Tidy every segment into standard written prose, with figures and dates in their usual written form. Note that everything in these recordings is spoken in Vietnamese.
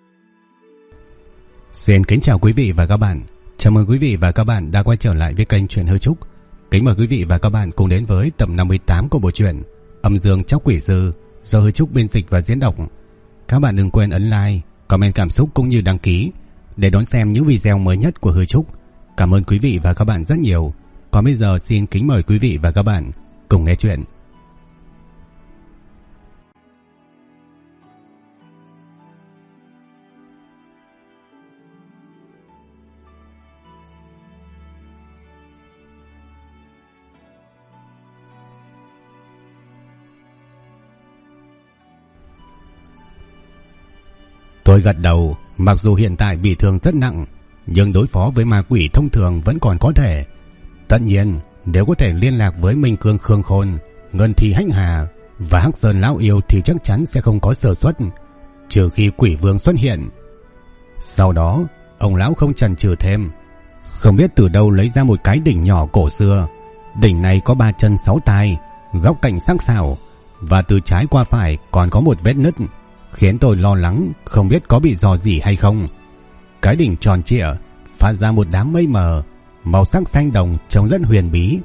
Xin kính chào quý vị và các bạn. Chào mừng quý vị và các bạn đã quay trở lại với kênh Truyện Hư Trúc. Kính mời quý vị và các bạn cùng đến với tập 58 của bộ truyện Âm Dương Chóc Quỷ Sư do Hư Trúc biên dịch và diễn đọc. Các bạn đừng quên ấn like, comment cảm xúc cũng như đăng ký để đón xem những video mới nhất của Hư Trúc. Cảm ơn quý vị và các bạn rất nhiều. Còn bây giờ xin kính mời quý vị và các bạn cùng nghe chuyện. Tôi gật đầu, mặc dù hiện tại bị thương rất nặng, nhưng đối phó với ma quỷ thông thường vẫn còn có thể. Tất nhiên, nếu có thể liên lạc với Minh Cương Khương Khôn, Ngân Thi Hách Hà và Hắc Sơn Lão Yêu thì chắc chắn sẽ không có sơ suất, trừ khi Quỷ Vương xuất hiện. Sau đó, ông lão không chần chừ thêm, không biết từ đâu lấy ra một cái đỉnh nhỏ cổ xưa. Đỉnh này có 3 chân 6 tai, góc cạnh sắc sảo, và từ trái qua phải còn có một vết nứt, khiến tôi lo lắng không biết có bị rò rỉ hay không. Cái đỉnh tròn trịa phát ra một đám mây mờ, màu sắc xanh đồng trông rất huyền bí.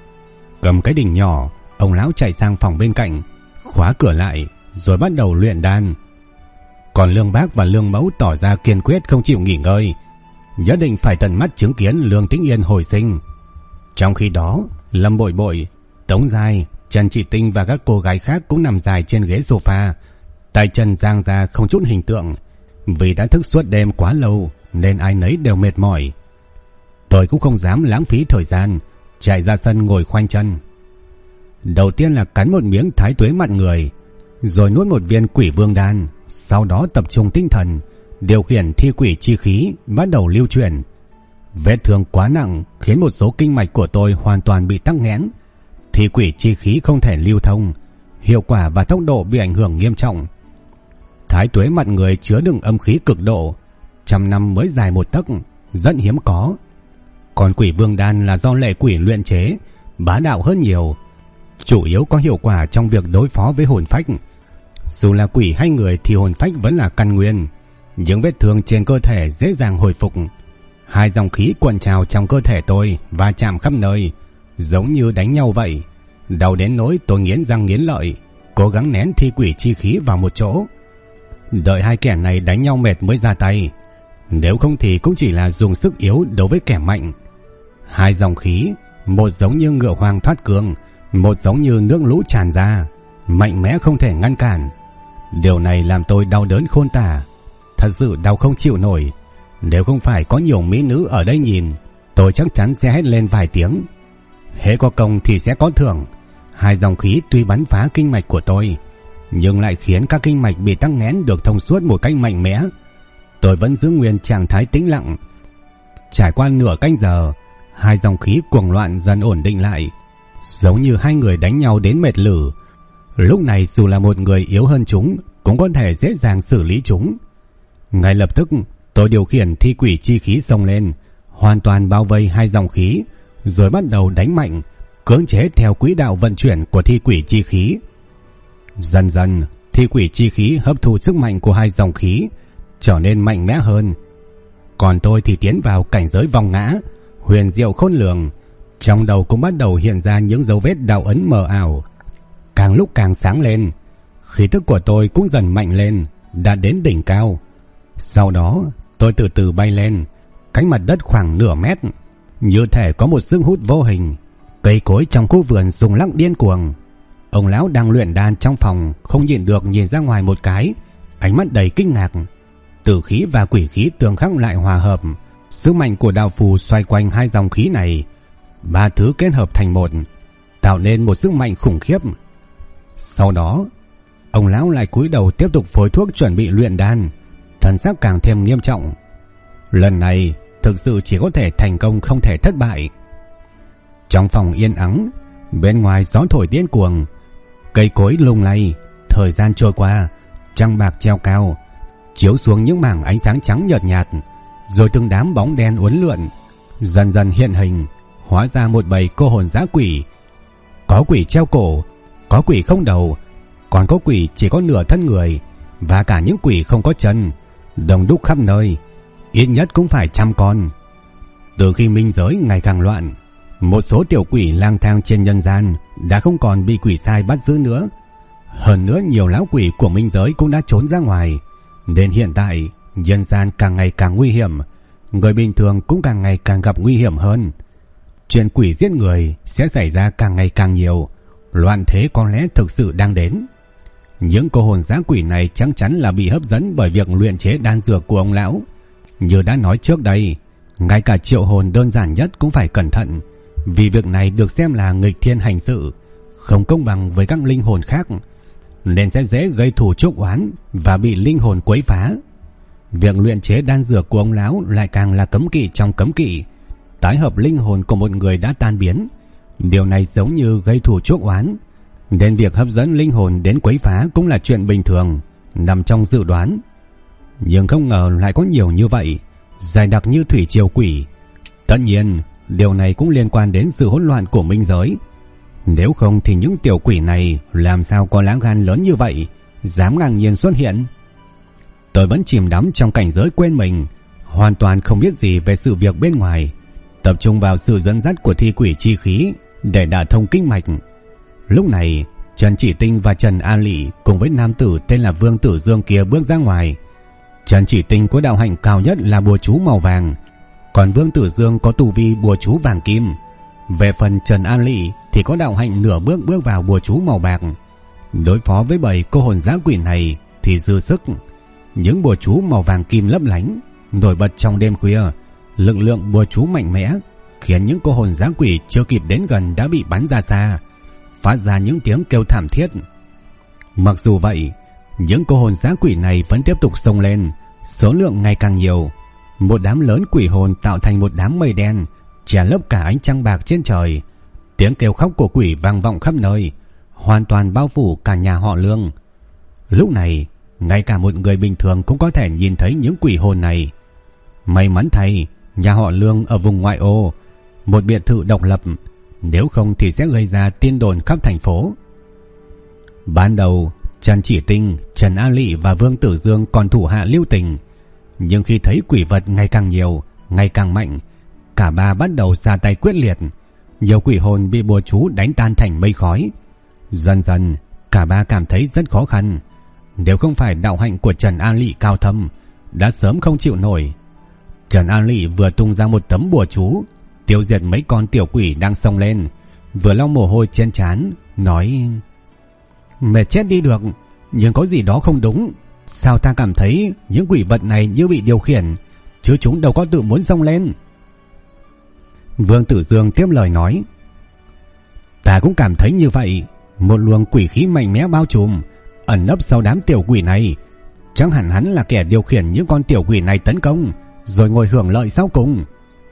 Cầm cái đỉnh nhỏ, ông lão chạy sang phòng bên cạnh, khóa cửa lại rồi bắt đầu luyện đan. Còn Lương Bác và Lương Mẫu tỏ ra kiên quyết không chịu nghỉ ngơi, nhất định phải tận mắt chứng kiến Lương Tĩnh Yên hồi sinh. Trong khi đó, Lâm Bội Bội, Tống Giai, Trần Chỉ Tinh và các cô gái khác cũng nằm dài trên ghế sofa, tay chân giang ra không chút hình tượng. Vì đã thức suốt đêm quá lâu nên ai nấy đều mệt mỏi. Tôi cũng không dám lãng phí thời gian, chạy ra sân ngồi khoanh chân. Đầu tiên là cắn một miếng thái tuế mặn người, rồi nuốt một viên Quỷ Vương đan, sau đó tập trung tinh thần, điều khiển thi quỷ chi khí bắt đầu lưu chuyển. Vết thương quá nặng khiến một số kinh mạch của tôi hoàn toàn bị tắc nghẽn, thi quỷ chi khí không thể lưu thông, hiệu quả và tốc độ bị ảnh hưởng nghiêm trọng. Thái tuế mặt người chứa đựng âm khí cực độ, 100 năm mới dài 1 tấc, rất hiếm có. Còn Quỷ Vương đan là do lệ quỷ luyện chế, bá đạo hơn nhiều, chủ yếu có hiệu quả trong việc đối phó với hồn phách. Dù là quỷ hay người thì hồn phách vẫn là căn nguyên, những vết thương trên cơ thể dễ dàng hồi phục. 2 dòng khí cuộn trào trong cơ thể tôi và chạm khắp nơi, giống như đánh nhau vậy. Đau đến nỗi tôi nghiến răng nghiến lợi, cố gắng nén thi quỷ chi khí vào một chỗ, đợi 2 kẻ này đánh nhau mệt mới ra tay. Nếu không thì cũng chỉ là dùng sức yếu đối với kẻ mạnh. 2 dòng khí, một giống như ngựa hoang thoát cương, một giống như nước lũ tràn ra, mạnh mẽ không thể ngăn cản. Điều này làm tôi đau đớn khôn tả, thật sự đau không chịu nổi. Nếu không phải có nhiều mỹ nữ ở đây nhìn, tôi chắc chắn sẽ hét lên vài tiếng. Hễ có công thì sẽ có thưởng. 2 dòng khí tuy bắn phá kinh mạch của tôi, nhưng lại khiến các kinh mạch bị tắc nghẽn được thông suốt một cách mạnh mẽ. Tôi vẫn giữ nguyên trạng thái tĩnh lặng. Trải qua nửa canh giờ, 2 dòng khí cuồng loạn dần ổn định lại, giống như 2 người đánh nhau đến mệt lử. Lúc này dù là một người yếu hơn chúng cũng có thể dễ dàng xử lý chúng. Ngay lập tức tôi điều khiển thi quỷ chi khí xông lên, hoàn toàn bao vây 2 dòng khí, rồi bắt đầu đánh mạnh, cưỡng chế theo quỹ đạo vận chuyển của thi quỷ chi khí. Dần dần, thi quỷ chi khí hấp thu sức mạnh của 2 dòng khí, trở nên mạnh mẽ hơn. Còn tôi thì tiến vào cảnh giới vòng ngã, huyền diệu khôn lường. Trong đầu cũng bắt đầu hiện ra những dấu vết đạo ấn mờ ảo, càng lúc càng sáng lên. Khí tức của tôi cũng dần mạnh lên, đạt đến đỉnh cao. Sau đó, tôi từ từ bay lên, cách mặt đất khoảng nửa mét, như thể có một sức hút vô hình. Cây cối trong khu vườn rung lắc điên cuồng. Ông lão đang luyện đan trong phòng không nhịn được nhìn ra ngoài một cái, ánh mắt đầy kinh ngạc. Tử khí và quỷ khí tương khắc lại hòa hợp, sức mạnh của đạo phù xoay quanh 2 dòng khí này, 3 thứ kết hợp thành một, tạo nên một sức mạnh khủng khiếp. Sau đó, ông lão lại cúi đầu tiếp tục phối thuốc chuẩn bị luyện đan, thần sắc càng thêm nghiêm trọng. Lần này thực sự chỉ có thể thành công không thể thất bại. Trong phòng yên ắng, bên ngoài gió thổi điên cuồng, cây cối lung lay. Thời gian trôi qua, trăng bạc treo cao, chiếu xuống những mảng ánh sáng trắng nhợt nhạt, rồi từng đám bóng đen uốn lượn, dần dần hiện hình, hóa ra một bầy cô hồn dã quỷ. Có quỷ treo cổ, có quỷ không đầu, còn có quỷ chỉ có nửa thân người, và cả những quỷ không có chân. đông đúc khắp nơi, ít nhất cũng phải 100 con. Từ khi minh giới ngày càng loạn, một số tiểu quỷ lang thang trên nhân gian đã không còn bị quỷ sai bắt giữ nữa. Hơn nữa nhiều lão quỷ của minh giới cũng đã trốn ra ngoài, nên hiện tại nhân gian càng ngày càng nguy hiểm, người bình thường cũng càng ngày càng gặp nguy hiểm hơn. Chuyện quỷ giết người sẽ xảy ra càng ngày càng nhiều, loạn thế có lẽ thực sự đang đến. Những cô hồn dã quỷ này chắc chắn là bị hấp dẫn bởi việc luyện chế đan dược của ông lão. Như đã nói trước đây, ngay cả triệu hồn đơn giản nhất cũng phải cẩn thận, vì việc này được xem là nghịch thiên hành sự, không công bằng với các linh hồn khác, nên sẽ dễ gây thù chuốc oán và bị linh hồn quấy phá. Việc luyện chế đan dược của ông lão lại càng là cấm kỵ trong cấm kỵ, tái hợp linh hồn của một người đã tan biến. Điều này giống như gây thù chuốc oán, nên việc hấp dẫn linh hồn đến quấy phá cũng là chuyện bình thường, nằm trong dự đoán. Nhưng không ngờ lại có nhiều như vậy, dày đặc như thủy triều quỷ. Tất nhiên, điều này cũng liên quan đến sự hỗn loạn của minh giới. Nếu không thì những tiểu quỷ này làm sao có lá gan lớn như vậy, dám ngang nhiên xuất hiện. Tôi vẫn chìm đắm trong cảnh giới quên mình, hoàn toàn không biết gì về sự việc bên ngoài, tập trung vào sự dẫn dắt của thi quỷ chi khí để đả thông kinh mạch. Lúc này, Trần Chỉ Tinh và Trần An Lị cùng với nam tử tên là Vương Tử Dương kia bước ra ngoài. Trần Chỉ Tinh có đạo hạnh cao nhất là bùa chú màu vàng, còn Vương Tử Dương có tu vi bùa chú vàng kim. Về phần Trần An Lị thì có đạo hạnh nửa bước vào bùa chú màu bạc. Đối phó với 7 cô hồn dã quỷ này thì dư sức. Những bùa chú màu vàng kim lấp lánh, nổi bật trong đêm khuya, lực lượng bùa chú mạnh mẽ, khiến những cô hồn dã quỷ chưa kịp đến gần đã bị bắn ra xa, phát ra những tiếng kêu thảm thiết. Mặc dù vậy, những cô hồn dã quỷ này vẫn tiếp tục xông lên, số lượng ngày càng nhiều. Một đám lớn quỷ hồn tạo thành một đám mây đen, che lấp cả ánh trăng bạc trên trời. Tiếng kêu khóc của quỷ vang vọng khắp nơi, hoàn toàn bao phủ cả nhà họ Lương. Lúc này, ngay cả một người bình thường cũng có thể nhìn thấy những quỷ hồn này. May mắn thay, nhà họ Lương ở vùng ngoại ô, một biệt thự độc lập, nếu không thì sẽ gây ra tin đồn khắp thành phố. Ban đầu, Trần Chỉ Tinh, Trần A Lị và Vương Tử Dương còn thủ hạ lưu tình, nhưng khi thấy quỷ vật ngày càng nhiều, ngày càng mạnh, cả ba bắt đầu ra tay quyết liệt. Nhiều quỷ hồn bị bùa chú đánh tan thành mây khói. Dần dần, cả ba cảm thấy rất khó khăn. Nếu không phải đạo hạnh của Trần An Lị cao thâm, đã sớm không chịu nổi. Trần An Lị vừa tung ra một tấm bùa chú, tiêu diệt mấy con tiểu quỷ đang xông lên, vừa lau mồ hôi trên trán, nói: mệt chết đi được, nhưng có gì đó không đúng. Sao ta cảm thấy những quỷ vật này như bị điều khiển, chứ chúng đâu có tự muốn xông lên. Vương Tử Dương tiếp lời nói: ta cũng cảm thấy như vậy. Một luồng quỷ khí mạnh mẽ bao trùm, ẩn nấp sau đám tiểu quỷ này. Chắc hẳn hắn là kẻ điều khiển những con tiểu quỷ này tấn công, rồi ngồi hưởng lợi sau cùng.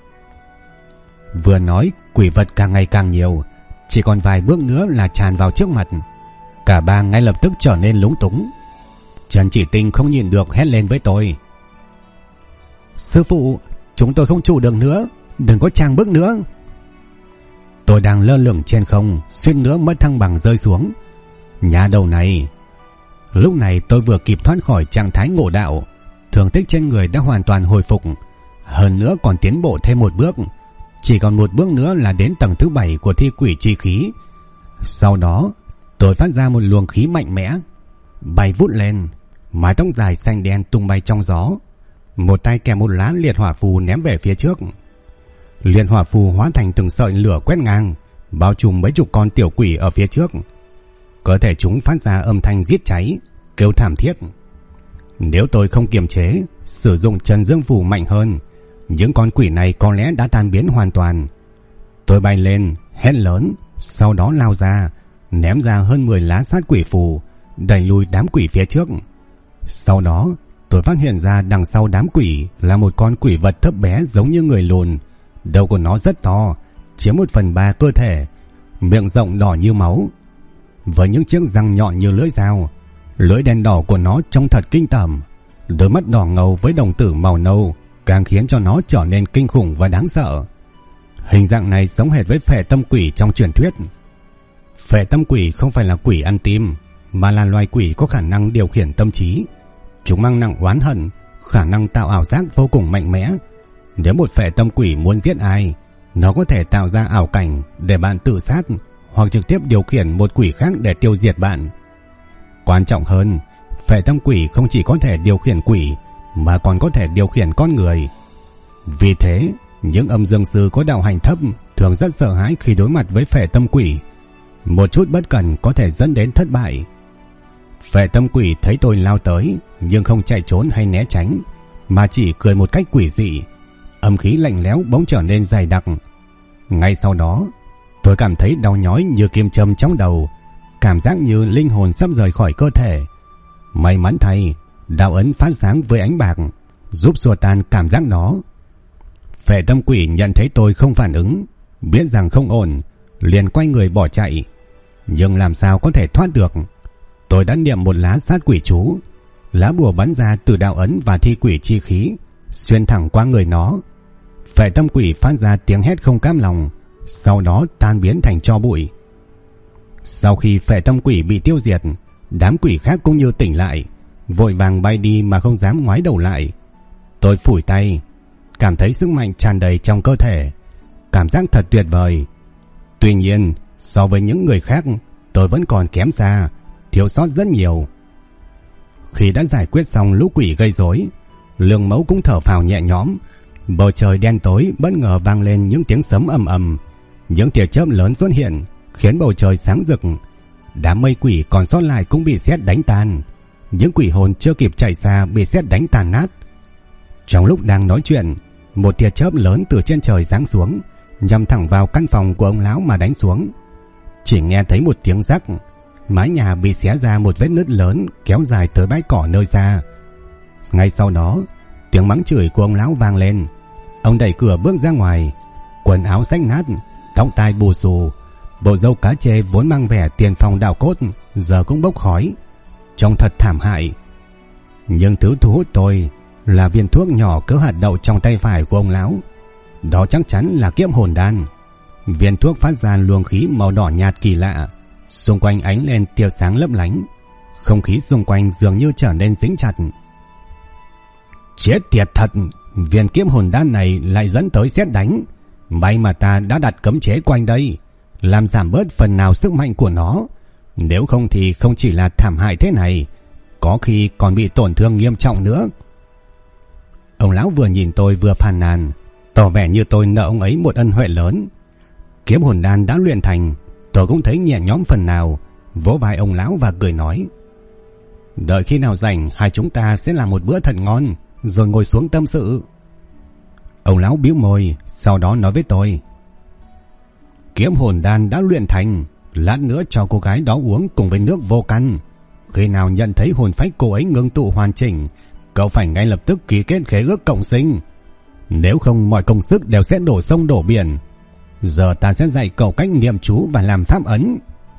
Vừa nói, quỷ vật càng ngày càng nhiều, chỉ còn vài bước nữa là tràn vào trước mặt. Cả ba ngay lập tức trở nên lúng túng. Trần Chỉ Tinh không nhìn được hét lên với tôi: sư phụ, chúng tôi không trụ được nữa, đừng có trang bước nữa. Tôi đang lơ lửng trên không, suýt nữa mất thăng bằng rơi xuống. Nhà đầu này. Lúc này tôi vừa kịp thoát khỏi trạng thái ngộ đạo, thương tích trên người đã hoàn toàn hồi phục, hơn nữa còn tiến bộ thêm một bước. Chỉ còn một bước nữa là đến tầng thứ 7 của thi quỷ chi khí. Sau đó tôi phát ra một luồng khí mạnh mẽ, bay vút lên, mái tóc dài xanh đen tung bay trong gió. Một tay kèm một lá liệt hỏa phù ném về phía trước. Liệt hỏa phù hóa thành từng sợi lửa quét ngang, bao trùm mấy chục con tiểu quỷ ở phía trước. Cơ thể chúng phát ra âm thanh giết cháy, kêu thảm thiết. Nếu tôi không kiềm chế, sử dụng Trần Dương Phù mạnh hơn, những con quỷ này có lẽ đã tan biến hoàn toàn. Tôi bay lên, hét lớn, sau đó lao ra, ném ra hơn 10 lá sát quỷ phù, đẩy lùi đám quỷ phía trước. Sau đó, tôi phát hiện ra đằng sau đám quỷ là một con quỷ vật thấp bé giống như người lùn. Đầu của nó rất to, chiếm 1/3 cơ thể, miệng rộng đỏ như máu, với những chiếc răng nhọn như lưỡi dao. Lưỡi đen đỏ của nó trông thật kinh tởm, đôi mắt đỏ ngầu với đồng tử màu nâu càng khiến cho nó trở nên kinh khủng và đáng sợ. Hình dạng này giống hệt với phệ tâm quỷ trong truyền thuyết. Phệ tâm quỷ không phải là quỷ ăn tim, mà là loài quỷ có khả năng điều khiển tâm trí. Chúng mang nặng oán hận, khả năng tạo ảo giác vô cùng mạnh mẽ. Nếu một phệ tâm quỷ muốn giết ai, nó có thể tạo ra ảo cảnh để bạn tự sát, hoặc trực tiếp điều khiển một quỷ khác để tiêu diệt bạn. Quan trọng hơn, phệ tâm quỷ không chỉ có thể điều khiển quỷ mà còn có thể điều khiển con người. Vì thế, những âm dương sư có đạo hành thấp thường rất sợ hãi khi đối mặt với phệ tâm quỷ. Một chút bất cẩn có thể dẫn đến thất bại. Phệ tâm quỷ thấy tôi lao tới nhưng không chạy trốn hay né tránh, mà chỉ cười một cách quỷ dị. Âm khí lạnh lẽo bỗng trở nên dày đặc. Ngay sau đó, tôi cảm thấy đau nhói như kim châm trong đầu, cảm giác như linh hồn sắp rời khỏi cơ thể. May mắn thay, đạo ấn phát sáng với ánh bạc, giúp xua tan cảm giác đó. Phệ tâm quỷ nhận thấy tôi không phản ứng, biết rằng không ổn, liền quay người bỏ chạy. Nhưng làm sao có thể thoát được? Tôi đã niệm một lá sát quỷ chú, lá bùa bắn ra từ đạo ấn và thi quỷ chi khí, xuyên thẳng qua người nó. Phệ tâm quỷ phát ra tiếng hét không cam lòng, sau đó tan biến thành tro bụi. Sau khi phệ tâm quỷ bị tiêu diệt, đám quỷ khác cũng như tỉnh lại, vội vàng bay đi mà không dám ngoái đầu lại. Tôi phủi tay, cảm thấy sức mạnh tràn đầy trong cơ thể, cảm giác thật tuyệt vời. Tuy nhiên, so với những người khác, tôi vẫn còn kém xa, thiếu sót rất nhiều. Khi đã giải quyết xong lũ quỷ gây rối, Lương Mẫu cũng thở phào nhẹ nhõm. Bầu trời đen tối bất ngờ vang lên những tiếng sấm ầm ầm, những tia chớp lớn xuất hiện, khiến bầu trời sáng rực. Đám mây quỷ còn sót lại cũng bị sét đánh tan, những quỷ hồn chưa kịp chạy xa bị sét đánh tàn nát. Trong lúc đang nói chuyện, một tia chớp lớn từ trên trời giáng xuống, nhằm thẳng vào căn phòng của ông lão mà đánh xuống. Chỉ nghe thấy một tiếng rắc, mái nhà bị xé ra một vết nứt lớn kéo dài tới bãi cỏ nơi xa. Ngay sau đó, tiếng mắng chửi của ông lão vang lên. Ông đẩy cửa bước ra ngoài, quần áo rách nát, tóc tai bù xù, bộ râu cá chê vốn mang vẻ tiền phong đạo cốt giờ cũng bốc khói, trông thật thảm hại. Nhưng thứ thu hút tôi là viên thuốc nhỏ cỡ hạt đậu trong tay phải của ông lão. Đó chắc chắn là kiếp hồn đan. Viên thuốc phát ra luồng khí màu đỏ nhạt kỳ lạ, xung quanh ánh lên tia sáng lấp lánh, không khí xung quanh dường như trở nên dính chặt. Chết tiệt thật, viên kiếp hồn đan này lại dẫn tới sét đánh. May mà ta đã đặt cấm chế quanh đây, làm giảm bớt phần nào sức mạnh của nó. Nếu không thì không chỉ là thảm hại thế này, có khi còn bị tổn thương nghiêm trọng nữa. Ông lão vừa nhìn tôi vừa phàn nàn, tỏ vẻ như tôi nợ ông ấy một ân huệ lớn. Kiếp hồn đan đã luyện thành, tôi cũng thấy nhẹ nhõm phần nào, vỗ vai ông lão và cười nói: đợi khi nào rảnh, hai chúng ta sẽ làm một bữa thật ngon, rồi ngồi xuống tâm sự. Ông lão bĩu môi, sau đó nói với tôi: kiếp hồn đan đã luyện thành, lát nữa cho cô gái đó uống cùng với nước vô căn. Khi nào nhận thấy hồn phách cô ấy ngưng tụ hoàn chỉnh, cậu phải ngay lập tức ký kết khế ước cộng sinh. Nếu không mọi công sức đều sẽ đổ sông đổ biển. Giờ ta sẽ dạy cậu cách niệm chú và làm pháp ấn.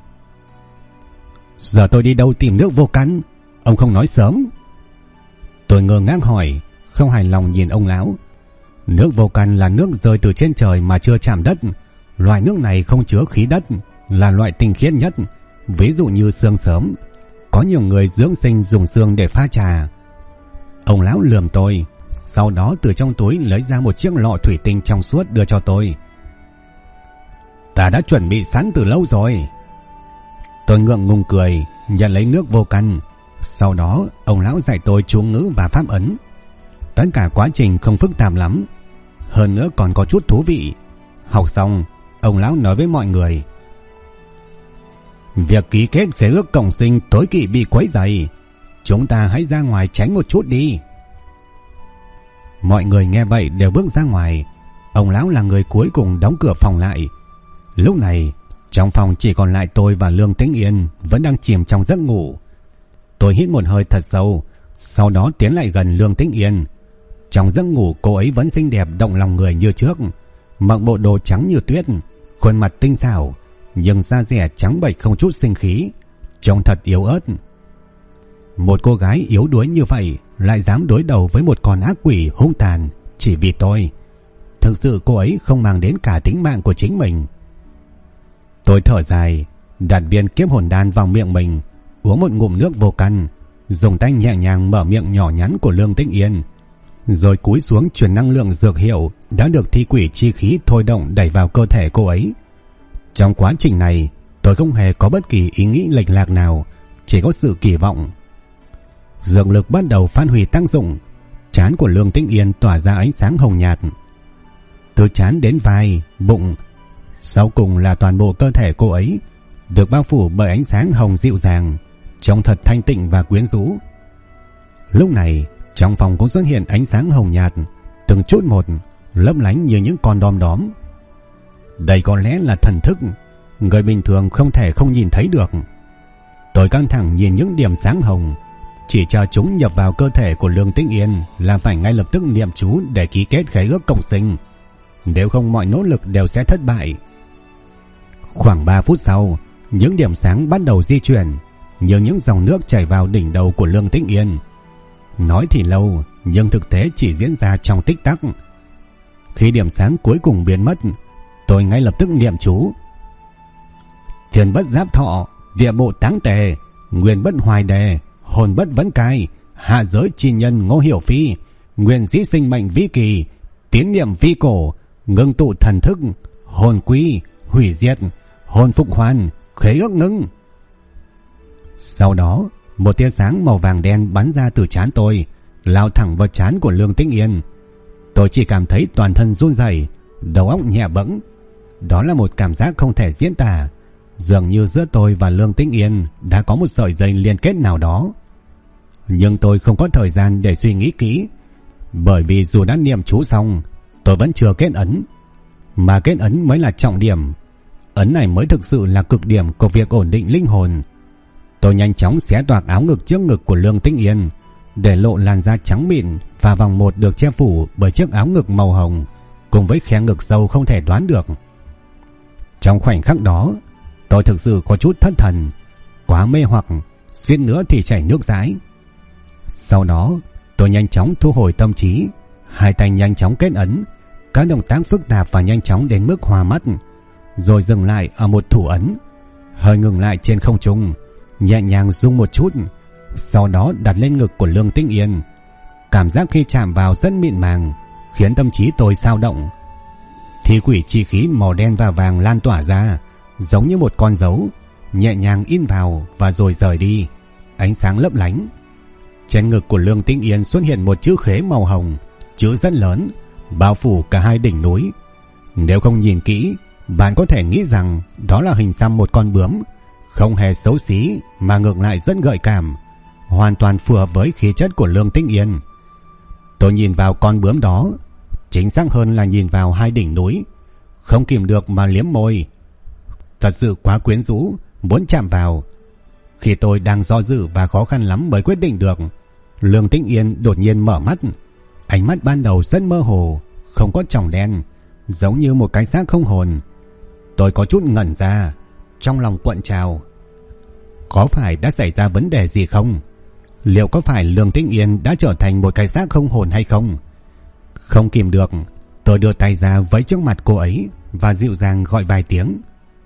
Giờ tôi đi đâu tìm nước vô căn? Ông không nói sớm. Tôi ngơ ngác hỏi, không hài lòng nhìn ông lão. Nước vô căn là nước rơi từ trên trời mà chưa chạm đất. Loại nước này không chứa khí đất, là loại tinh khiết nhất. Ví dụ như xương sớm, có nhiều người dưỡng sinh dùng xương để pha trà. Ông lão lườm tôi, sau đó từ trong túi lấy ra một chiếc lọ thủy tinh trong suốt đưa cho tôi. Ta đã chuẩn bị sẵn từ lâu rồi. Tôi ngượng ngùng cười, nhận lấy nước vô căn. Sau đó ông lão dạy tôi chú ngữ và pháp ấn. Tất cả quá trình không phức tạp lắm, hơn nữa còn có chút thú vị. Học xong, ông lão nói với mọi người: việc ký kết khế ước cộng sinh tối kỵ bị quấy rầy, chúng ta hãy ra ngoài tránh một chút đi. Mọi người nghe vậy đều bước ra ngoài. Ông lão là người cuối cùng đóng cửa phòng lại. Lúc này trong phòng chỉ còn lại tôi và Lương Tĩnh Yên vẫn đang chìm trong giấc ngủ. Tôi hít một hơi thật sâu, sau đó tiến lại gần Lương Tĩnh Yên. Trong giấc ngủ cô ấy vẫn xinh đẹp động lòng người như trước, mặc bộ đồ trắng như tuyết, khuôn mặt tinh xảo, nhưng da dẻ trắng bệch không chút sinh khí, trông thật yếu ớt. Một cô gái yếu đuối như vậy lại dám đối đầu với một con ác quỷ hung tàn chỉ vì tôi. Thực sự cô ấy không mang đến cả tính mạng của chính mình. Tôi thở dài, đặt viên kiếp hồn đan vào miệng mình, uống một ngụm nước vô căn, dùng tay nhẹ nhàng mở miệng nhỏ nhắn của Lương Tĩnh Yên, rồi cúi xuống truyền năng lượng dược hiệu đã được thi quỷ chi khí thôi động đẩy vào cơ thể cô ấy. Trong quá trình này, tôi không hề có bất kỳ ý nghĩ lệch lạc nào, chỉ có sự kỳ vọng. Dược lực bắt đầu phát huy tác dụng, trán của Lương Tĩnh Yên tỏa ra ánh sáng hồng nhạt. Từ trán đến vai, bụng, sau cùng là toàn bộ cơ thể cô ấy được bao phủ bởi ánh sáng hồng dịu dàng, trông thật thanh tịnh và quyến rũ. Lúc này, trong phòng cũng xuất hiện ánh sáng hồng nhạt, từng chút một, lấp lánh như những con đom đóm. Đây có lẽ là thần thức, người bình thường không thể không nhìn thấy được. Tôi căng thẳng nhìn những điểm sáng hồng, chỉ chờ chúng nhập vào cơ thể của Lương Tĩnh Yên là phải ngay lập tức niệm chú để ký kết khế ước cộng sinh, nếu không mọi nỗ lực đều sẽ thất bại. Khoảng 3 phút sau, những điểm sáng bắt đầu di chuyển, như những dòng nước chảy vào đỉnh đầu của Lương Tĩnh Yên. Nói thì lâu, nhưng thực tế chỉ diễn ra trong tích tắc. Khi điểm sáng cuối cùng biến mất, tôi ngay lập tức niệm chú: Thiên bất giáp thọ, địa bộ táng tề, nguyên bất hoài đề, hồn bất vấn cai, hạ giới chi nhân Ngô Hiểu Phi, nguyên dĩ sinh mệnh vĩ kỳ, tiến niệm vi cổ, ngưng tụ thần thức, hồn quy, hủy diệt, hồn phục hoàn, khế ước ngưng. Sau đó, một tia sáng màu vàng đen bắn ra từ trán tôi, lao thẳng vào trán của Lương Tĩnh Yên. Tôi chỉ cảm thấy toàn thân run rẩy, đầu óc nhẹ bẫng. Đó là một cảm giác không thể diễn tả, dường như giữa tôi và Lương Tĩnh Yên đã có một sợi dây liên kết nào đó. Nhưng tôi không có thời gian để suy nghĩ kỹ, bởi vì dù đã niệm chú xong, tôi vẫn chưa kết ấn, mà kết ấn mới là trọng điểm. Ấn này mới thực sự là cực điểm của việc ổn định linh hồn. Tôi nhanh chóng xé toạc áo ngực trước ngực của Lương Tĩnh Yên, để lộ làn da trắng mịn và vòng một được che phủ bởi chiếc áo ngực màu hồng, cùng với khe ngực sâu không thể đoán được. Trong khoảnh khắc đó, tôi thực sự có chút thất thần, quá mê hoặc, suýt nữa thì chảy nước dãi. Sau đó, tôi nhanh chóng thu hồi tâm trí, hai tay nhanh chóng kết ấn, các động tác phức tạp và nhanh chóng đến mức hoa mắt, rồi dừng lại ở một thủ ấn, hơi ngừng lại trên không trung, nhẹ nhàng rung một chút, sau đó đặt lên ngực của Lương Tĩnh Yên. Cảm giác khi chạm vào rất mịn màng, khiến tâm trí tôi dao động. Thi quỷ chi khí màu đen và vàng lan tỏa ra, giống như một con dấu, nhẹ nhàng in vào và rồi rời đi, ánh sáng lấp lánh. Trên ngực của Lương Tĩnh Yên xuất hiện một chữ khế màu hồng, chữ rất lớn, bao phủ cả hai đỉnh núi. Nếu không nhìn kỹ, bạn có thể nghĩ rằng đó là hình xăm một con bướm, không hề xấu xí mà ngược lại rất gợi cảm, hoàn toàn phù hợp với khí chất của Lương Tĩnh Yên. Tôi nhìn vào con bướm đó, chính xác hơn là nhìn vào hai đỉnh núi, không kìm được mà liếm môi. Thật sự quá quyến rũ, muốn chạm vào. Khi tôi đang do dự và khó khăn lắm mới quyết định được, Lương Tĩnh Yên đột nhiên mở mắt. Ánh mắt ban đầu rất mơ hồ, không có tròng đen, giống như một cái xác không hồn. Tôi có chút ngẩn ra, trong lòng cuộn trào. Có phải đã xảy ra vấn đề gì không? Liệu có phải Lương Tĩnh Yên đã trở thành một cái xác không hồn hay không? Không kìm được, tôi đưa tay ra vẫy trước mặt cô ấy và dịu dàng gọi vài tiếng: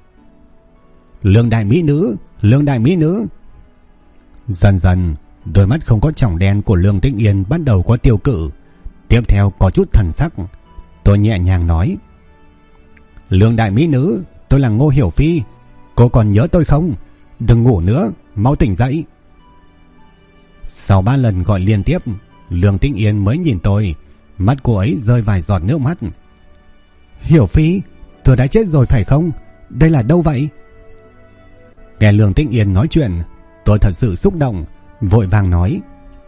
Lương đại mỹ nữ, Lương đại mỹ nữ. Dần dần, đôi mắt không có tròng đen của Lương Tĩnh Yên bắt đầu có tiêu cự, tiếp theo có chút thần sắc. Tôi nhẹ nhàng nói: Lương đại mỹ nữ, tôi là Ngô Hiểu Phi, cô còn nhớ tôi không? Đừng ngủ nữa, mau tỉnh dậy. Sau 3 lần gọi liên tiếp, Lương Tĩnh Yên mới nhìn tôi, mắt cô ấy rơi vài giọt nước mắt. Hiểu Phi, tôi đã chết rồi phải không? Đây là đâu vậy? Nghe Lương Tĩnh Yên nói chuyện, tôi thật sự xúc động, vội vàng nói: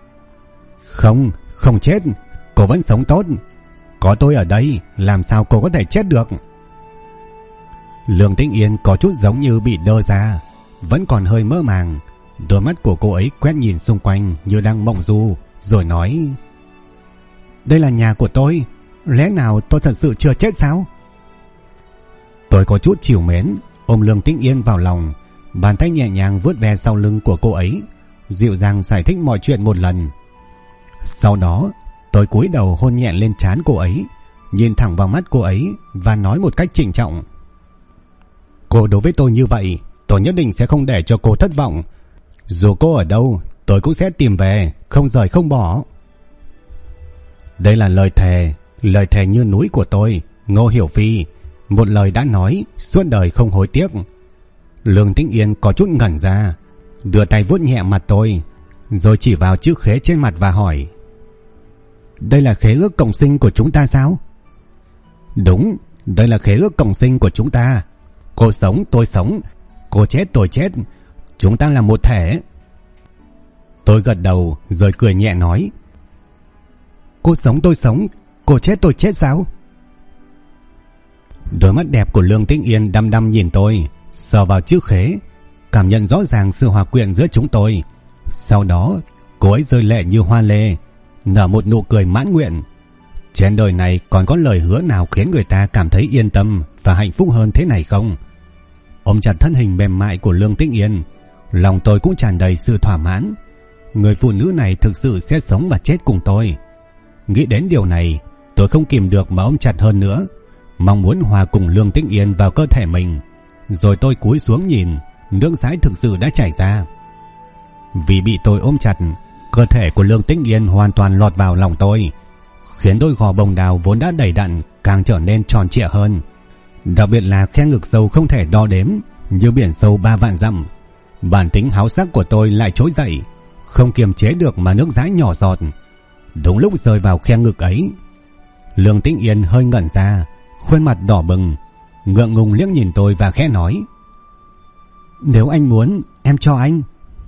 Không, không chết, cô vẫn sống tốt. Có tôi ở đây, làm sao cô có thể chết được? Lương Tĩnh Yên có chút giống như bị đơ ra, vẫn còn hơi mơ màng. Đôi mắt của cô ấy quét nhìn xung quanh như đang mộng du, rồi nói: Đây là nhà của tôi, lẽ nào tôi thật sự chưa chết sao? Tôi có chút trìu mến, ôm Lương Tĩnh Yên vào lòng, bàn tay nhẹ nhàng vuốt ve sau lưng của cô ấy, dịu dàng giải thích mọi chuyện một lần. Sau đó, tôi cúi đầu hôn nhẹ lên trán cô ấy, nhìn thẳng vào mắt cô ấy và nói một cách trịnh trọng: Cô đối với tôi như vậy, tôi nhất định sẽ không để cho cô thất vọng. Dù cô ở đâu, tôi cũng sẽ tìm về, không rời không bỏ. Đây là lời thề như núi của tôi, Ngô Hiểu Phi, một lời đã nói, suốt đời không hối tiếc. Lương Tĩnh Yên có chút ngẩn ra, đưa tay vuốt nhẹ mặt tôi, rồi chỉ vào chữ khế trên mặt và hỏi: Đây là khế ước cộng sinh của chúng ta sao? Đúng, đây là khế ước cộng sinh của chúng ta. Cô sống tôi sống, cô chết tôi chết, chúng ta là một thể. Tôi gật đầu rồi cười nhẹ nói: Cô sống tôi sống, cô chết tôi chết sao? Đôi mắt đẹp của Lương Tĩnh Yên đăm đăm nhìn tôi, sờ vào chữ khế, cảm nhận rõ ràng sự hòa quyện giữa chúng tôi. Sau đó cô ấy rơi lệ như hoa lê, nở một nụ cười mãn nguyện. Trên đời này còn có lời hứa nào khiến người ta cảm thấy yên tâm và hạnh phúc hơn thế này không? Ôm chặt thân hình mềm mại của Lương Tĩnh Yên, lòng tôi cũng tràn đầy sự thỏa mãn. Người phụ nữ này thực sự sẽ sống và chết cùng tôi. Nghĩ đến điều này, tôi không kìm được mà ôm chặt hơn nữa, mong muốn hòa cùng Lương Tĩnh Yên vào cơ thể mình. Rồi tôi cúi xuống nhìn, nước dãi thực sự đã chảy ra. Vì bị tôi ôm chặt, cơ thể của Lương Tĩnh Yên hoàn toàn lọt vào lòng tôi, khiến đôi gò bồng đào vốn đã đầy đặn càng trở nên tròn trịa hơn. Đặc biệt là khe ngực sâu không thể đo đếm, như biển sâu 3 vạn dặm. Bản tính háo sắc của tôi lại trỗi dậy, không kiềm chế được mà nước dãi nhỏ giọt. Đúng lúc rơi vào khe ngực ấy, Lương Tĩnh Yên hơi ngẩn ra, khuôn mặt đỏ bừng, ngượng ngùng liếc nhìn tôi và khẽ nói: Nếu anh muốn, em cho anh.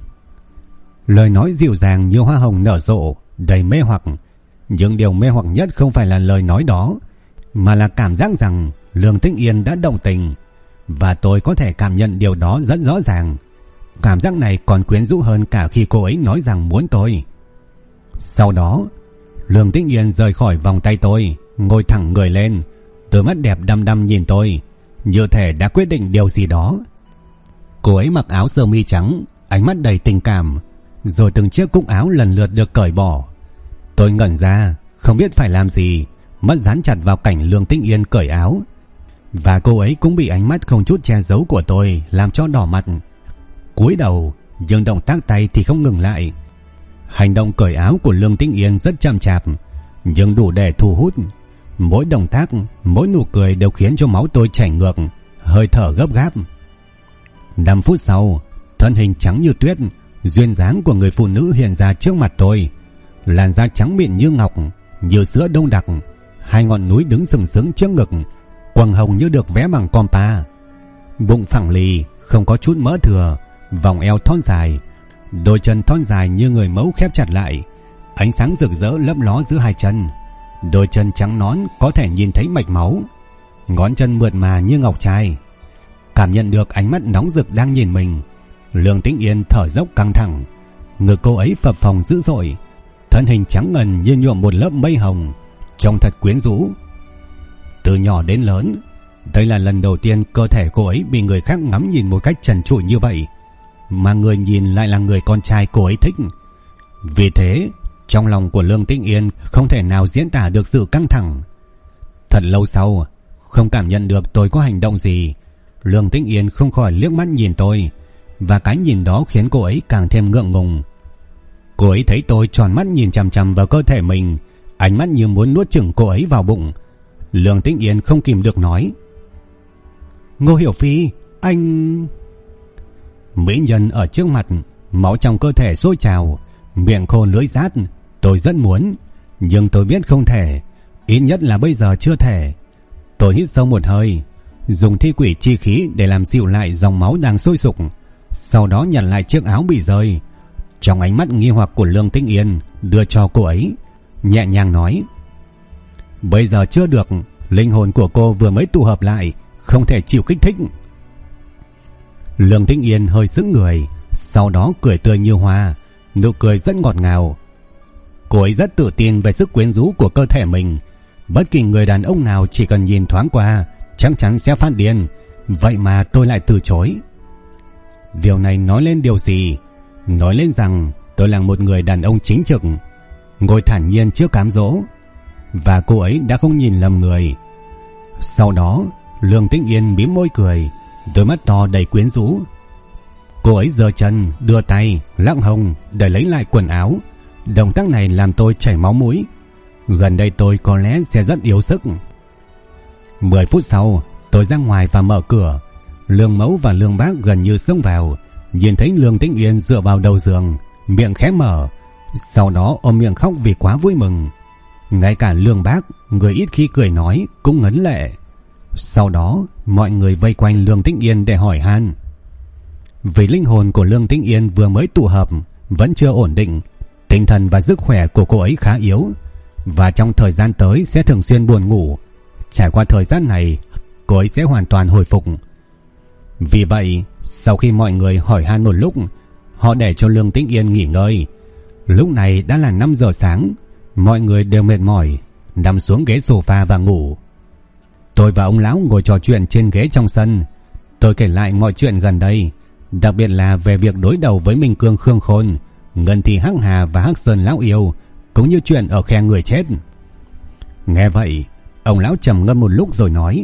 Lời nói dịu dàng như hoa hồng nở rộ, đầy mê hoặc. Nhưng điều mê hoặc nhất không phải là lời nói đó, mà là cảm giác rằng Lương Tĩnh Yên đã động tình. Và tôi có thể cảm nhận điều đó rất rõ ràng. Cảm giác này còn quyến rũ hơn cả khi cô ấy nói rằng muốn tôi. Sau đó, Lương Tĩnh Yên rời khỏi vòng tay tôi, ngồi thẳng người lên, đôi mắt đẹp đăm đăm nhìn tôi, như thể đã quyết định điều gì đó. Cô ấy mặc áo sơ mi trắng, ánh mắt đầy tình cảm, rồi từng chiếc cúc áo lần lượt được cởi bỏ. Tôi ngẩn ra, không biết phải làm gì, mắt dán chặt vào cảnh Lương Tĩnh Yên cởi áo. Và cô ấy cũng bị ánh mắt không chút che giấu của tôi làm cho đỏ mặt. Cúi đầu, nhưng động tác tay thì không ngừng lại. Hành động cởi áo của Lương Tĩnh Yên rất chậm chạp, nhưng đủ để thu hút. Mỗi động tác, mỗi nụ cười đều khiến cho máu tôi chảy ngược, hơi thở gấp gáp. 5 phút sau, thân hình trắng như tuyết, duyên dáng của người phụ nữ hiện ra trước mặt tôi. Làn da trắng mịn như ngọc, như sữa đông đặc, hai ngọn núi đứng sừng sững trước ngực, quầng hồng như được vẽ bằng compa. Bụng phẳng lì, không có chút mỡ thừa, vòng eo thon dài, đôi chân thon dài như người mẫu khép chặt lại, ánh sáng rực rỡ lấp ló giữa hai chân. Đôi chân trắng nõn có thể nhìn thấy mạch máu, ngón chân mượt mà như ngọc trai. Cảm nhận được ánh mắt nóng rực đang nhìn mình, Lương Tĩnh Yên thở dốc căng thẳng, ngực cô ấy phập phồng dữ dội, thân hình trắng ngần như nhuộm một lớp mây hồng, trông thật quyến rũ. Từ nhỏ đến lớn, đây là lần đầu tiên cơ thể cô ấy bị người khác ngắm nhìn một cách trần trụi như vậy, mà người nhìn lại là người con trai cô ấy thích. Vì thế, trong lòng của Lương Tĩnh Yên không thể nào diễn tả được sự căng thẳng. Thật lâu sau, không cảm nhận được tôi có hành động gì, Lương Tĩnh Yên không khỏi liếc mắt nhìn tôi, và cái nhìn đó khiến cô ấy càng thêm ngượng ngùng. Cô ấy thấy tôi tròn mắt nhìn chằm chằm vào cơ thể mình, ánh mắt như muốn nuốt chửng cô ấy vào bụng. Lương Tĩnh Yên không kìm được nói: Ngô Hiểu Phi, anh... Mỹ nhân ở trước mặt, máu trong cơ thể sôi trào, miệng khô lưỡi rát. Tôi rất muốn, nhưng tôi biết không thể, ít nhất là bây giờ chưa thể. Tôi hít sâu một hơi, dùng thi quỷ chi khí để làm dịu lại dòng máu đang sôi sục, sau đó nhặt lại chiếc áo bị rơi. Trong ánh mắt nghi hoặc của Lương Tĩnh Yên, đưa cho cô ấy, nhẹ nhàng nói: Bây giờ chưa được, linh hồn của cô vừa mới tụ hợp lại, không thể chịu kích thích. Lương Tĩnh Yên hơi sững người, sau đó cười tươi như hoa, nụ cười rất ngọt ngào. Cô ấy rất tự tin về sức quyến rũ của cơ thể mình. Bất kỳ người đàn ông nào chỉ cần nhìn thoáng qua chắc chắn sẽ phát điên. Vậy mà tôi lại từ chối. Điều này nói lên điều gì? Nói lên rằng tôi là một người đàn ông chính trực, ngồi thản nhiên trước cám dỗ. Và cô ấy đã không nhìn lầm người. Sau đó Lương Tĩnh Yên mím môi cười, đôi mắt to đầy quyến rũ. Cô ấy giơ chân, đưa tay, lắc hông để lấy lại quần áo. Động tác này làm tôi chảy máu mũi. Gần đây tôi có lẽ sẽ rất yếu sức. 10 phút sau, tôi ra ngoài và mở cửa. Lương Mẫu và Lương Bác gần như xông vào, nhìn thấy Lương Tĩnh Yên dựa vào đầu giường, miệng khẽ mở, sau đó ôm miệng khóc vì quá vui mừng. Ngay cả Lương Bác, người ít khi cười nói, cũng ngấn lệ. Sau đó, mọi người vây quanh Lương Tĩnh Yên để hỏi han. Vì linh hồn của Lương Tĩnh Yên vừa mới tụ hợp, vẫn chưa ổn định, tinh thần và sức khỏe của cô ấy khá yếu, và trong thời gian tới sẽ thường xuyên buồn ngủ. Trải qua thời gian này, cô ấy sẽ hoàn toàn hồi phục. Vì vậy, sau khi mọi người hỏi han một lúc, họ để cho Lương Tĩnh Yên nghỉ ngơi. Lúc này đã là 5 giờ sáng, mọi người đều mệt mỏi, nằm xuống ghế sofa và ngủ. Tôi và ông lão ngồi trò chuyện trên ghế trong sân. Tôi kể lại mọi chuyện gần đây, đặc biệt là về việc đối đầu với Minh Cương Khương Khôn, Ngân Thi Hắc Hà và Hắc Sơn Lão Yêu, cũng như chuyện ở khe người chết. Nghe vậy, ông lão trầm ngâm một lúc rồi nói: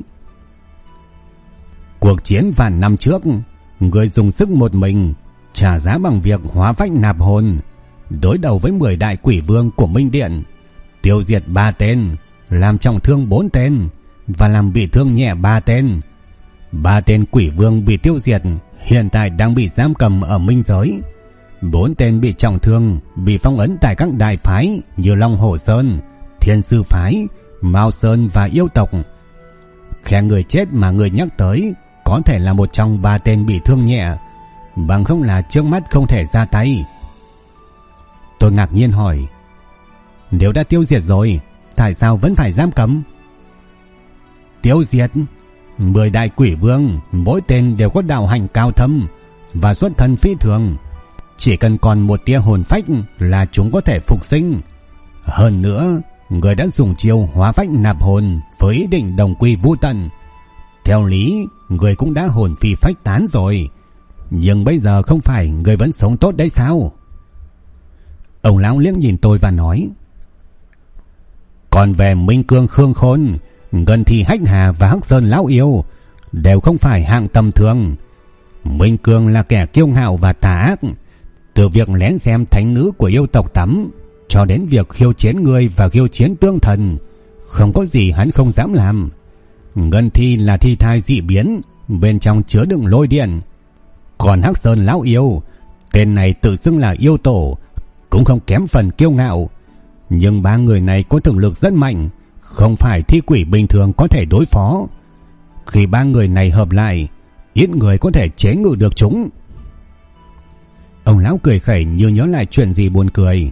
Cuộc chiến vạn năm trước, người dùng sức một mình, trả giá bằng việc hóa phách nạp hồn, đối đầu với 10 đại quỷ vương của Minh Điện, tiêu diệt 3 tên, làm trọng thương 4 tên và làm bị thương nhẹ 3 tên. 3 tên quỷ vương bị tiêu diệt hiện tại đang bị giam cầm ở Minh Giới. 4 tên bị trọng thương, bị phong ấn tại các đại phái như Long Hổ Sơn, Thiên Sư Phái, Mao Sơn và Yêu Tộc. Khe người chết mà người nhắc tới có thể là một trong 3 tên bị thương nhẹ, bằng không là trước mắt không thể ra tay. Tôi ngạc nhiên hỏi: Nếu đã tiêu diệt rồi, tại sao vẫn phải giam cầm? Tiêu diệt? 10 đại quỷ vương, mỗi tên đều có đạo hạnh cao thâm và xuất thân phi thường. Chỉ cần còn một tia hồn phách là chúng có thể phục sinh. Hơn nữa, người đã dùng chiêu hóa phách nạp hồn với ý định đồng quy vu tận. Theo lý, người cũng đã hồn phi phách tán rồi. Nhưng bây giờ không phải người vẫn sống tốt đấy sao? Ông lão liếc nhìn tôi và nói: Còn về Minh Cương Khương Khôn, Ngân Thi Hách Hà và Hắc Sơn Lão Yêu đều không phải hạng tầm thường. Minh Cương là kẻ kiêu ngạo và tà ác, từ việc lén xem thánh nữ của yêu tộc tắm cho đến việc khiêu chiến người và khiêu chiến tương thần, không có gì hắn không dám làm. Ngân Thi là thi thai dị biến, bên trong chứa đựng lôi điện. Còn Hắc Sơn Lão Yêu, tên này tự xưng là yêu tổ, cũng không kém phần kiêu ngạo. Nhưng 3 người này có thực lực rất mạnh, không phải thi quỷ bình thường có thể đối phó. Khi 3 người này hợp lại, ít người có thể chế ngự được chúng. Ông lão cười khẩy như nhớ lại chuyện gì buồn cười.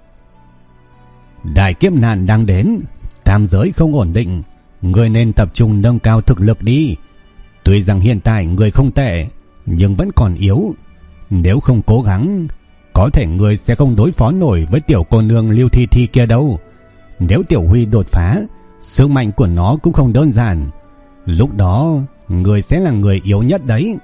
Đại kiếp nạn đang đến, tam giới không ổn định, người nên tập trung nâng cao thực lực đi. Tuy rằng hiện tại người không tệ, nhưng vẫn còn yếu. Nếu không cố gắng, có thể người sẽ không đối phó nổi với tiểu cô nương Lưu Thi Thi kia đâu. Nếu Tiểu Huy đột phá, sức mạnh của nó cũng không đơn giản. Lúc đó, người sẽ là người yếu nhất đấy.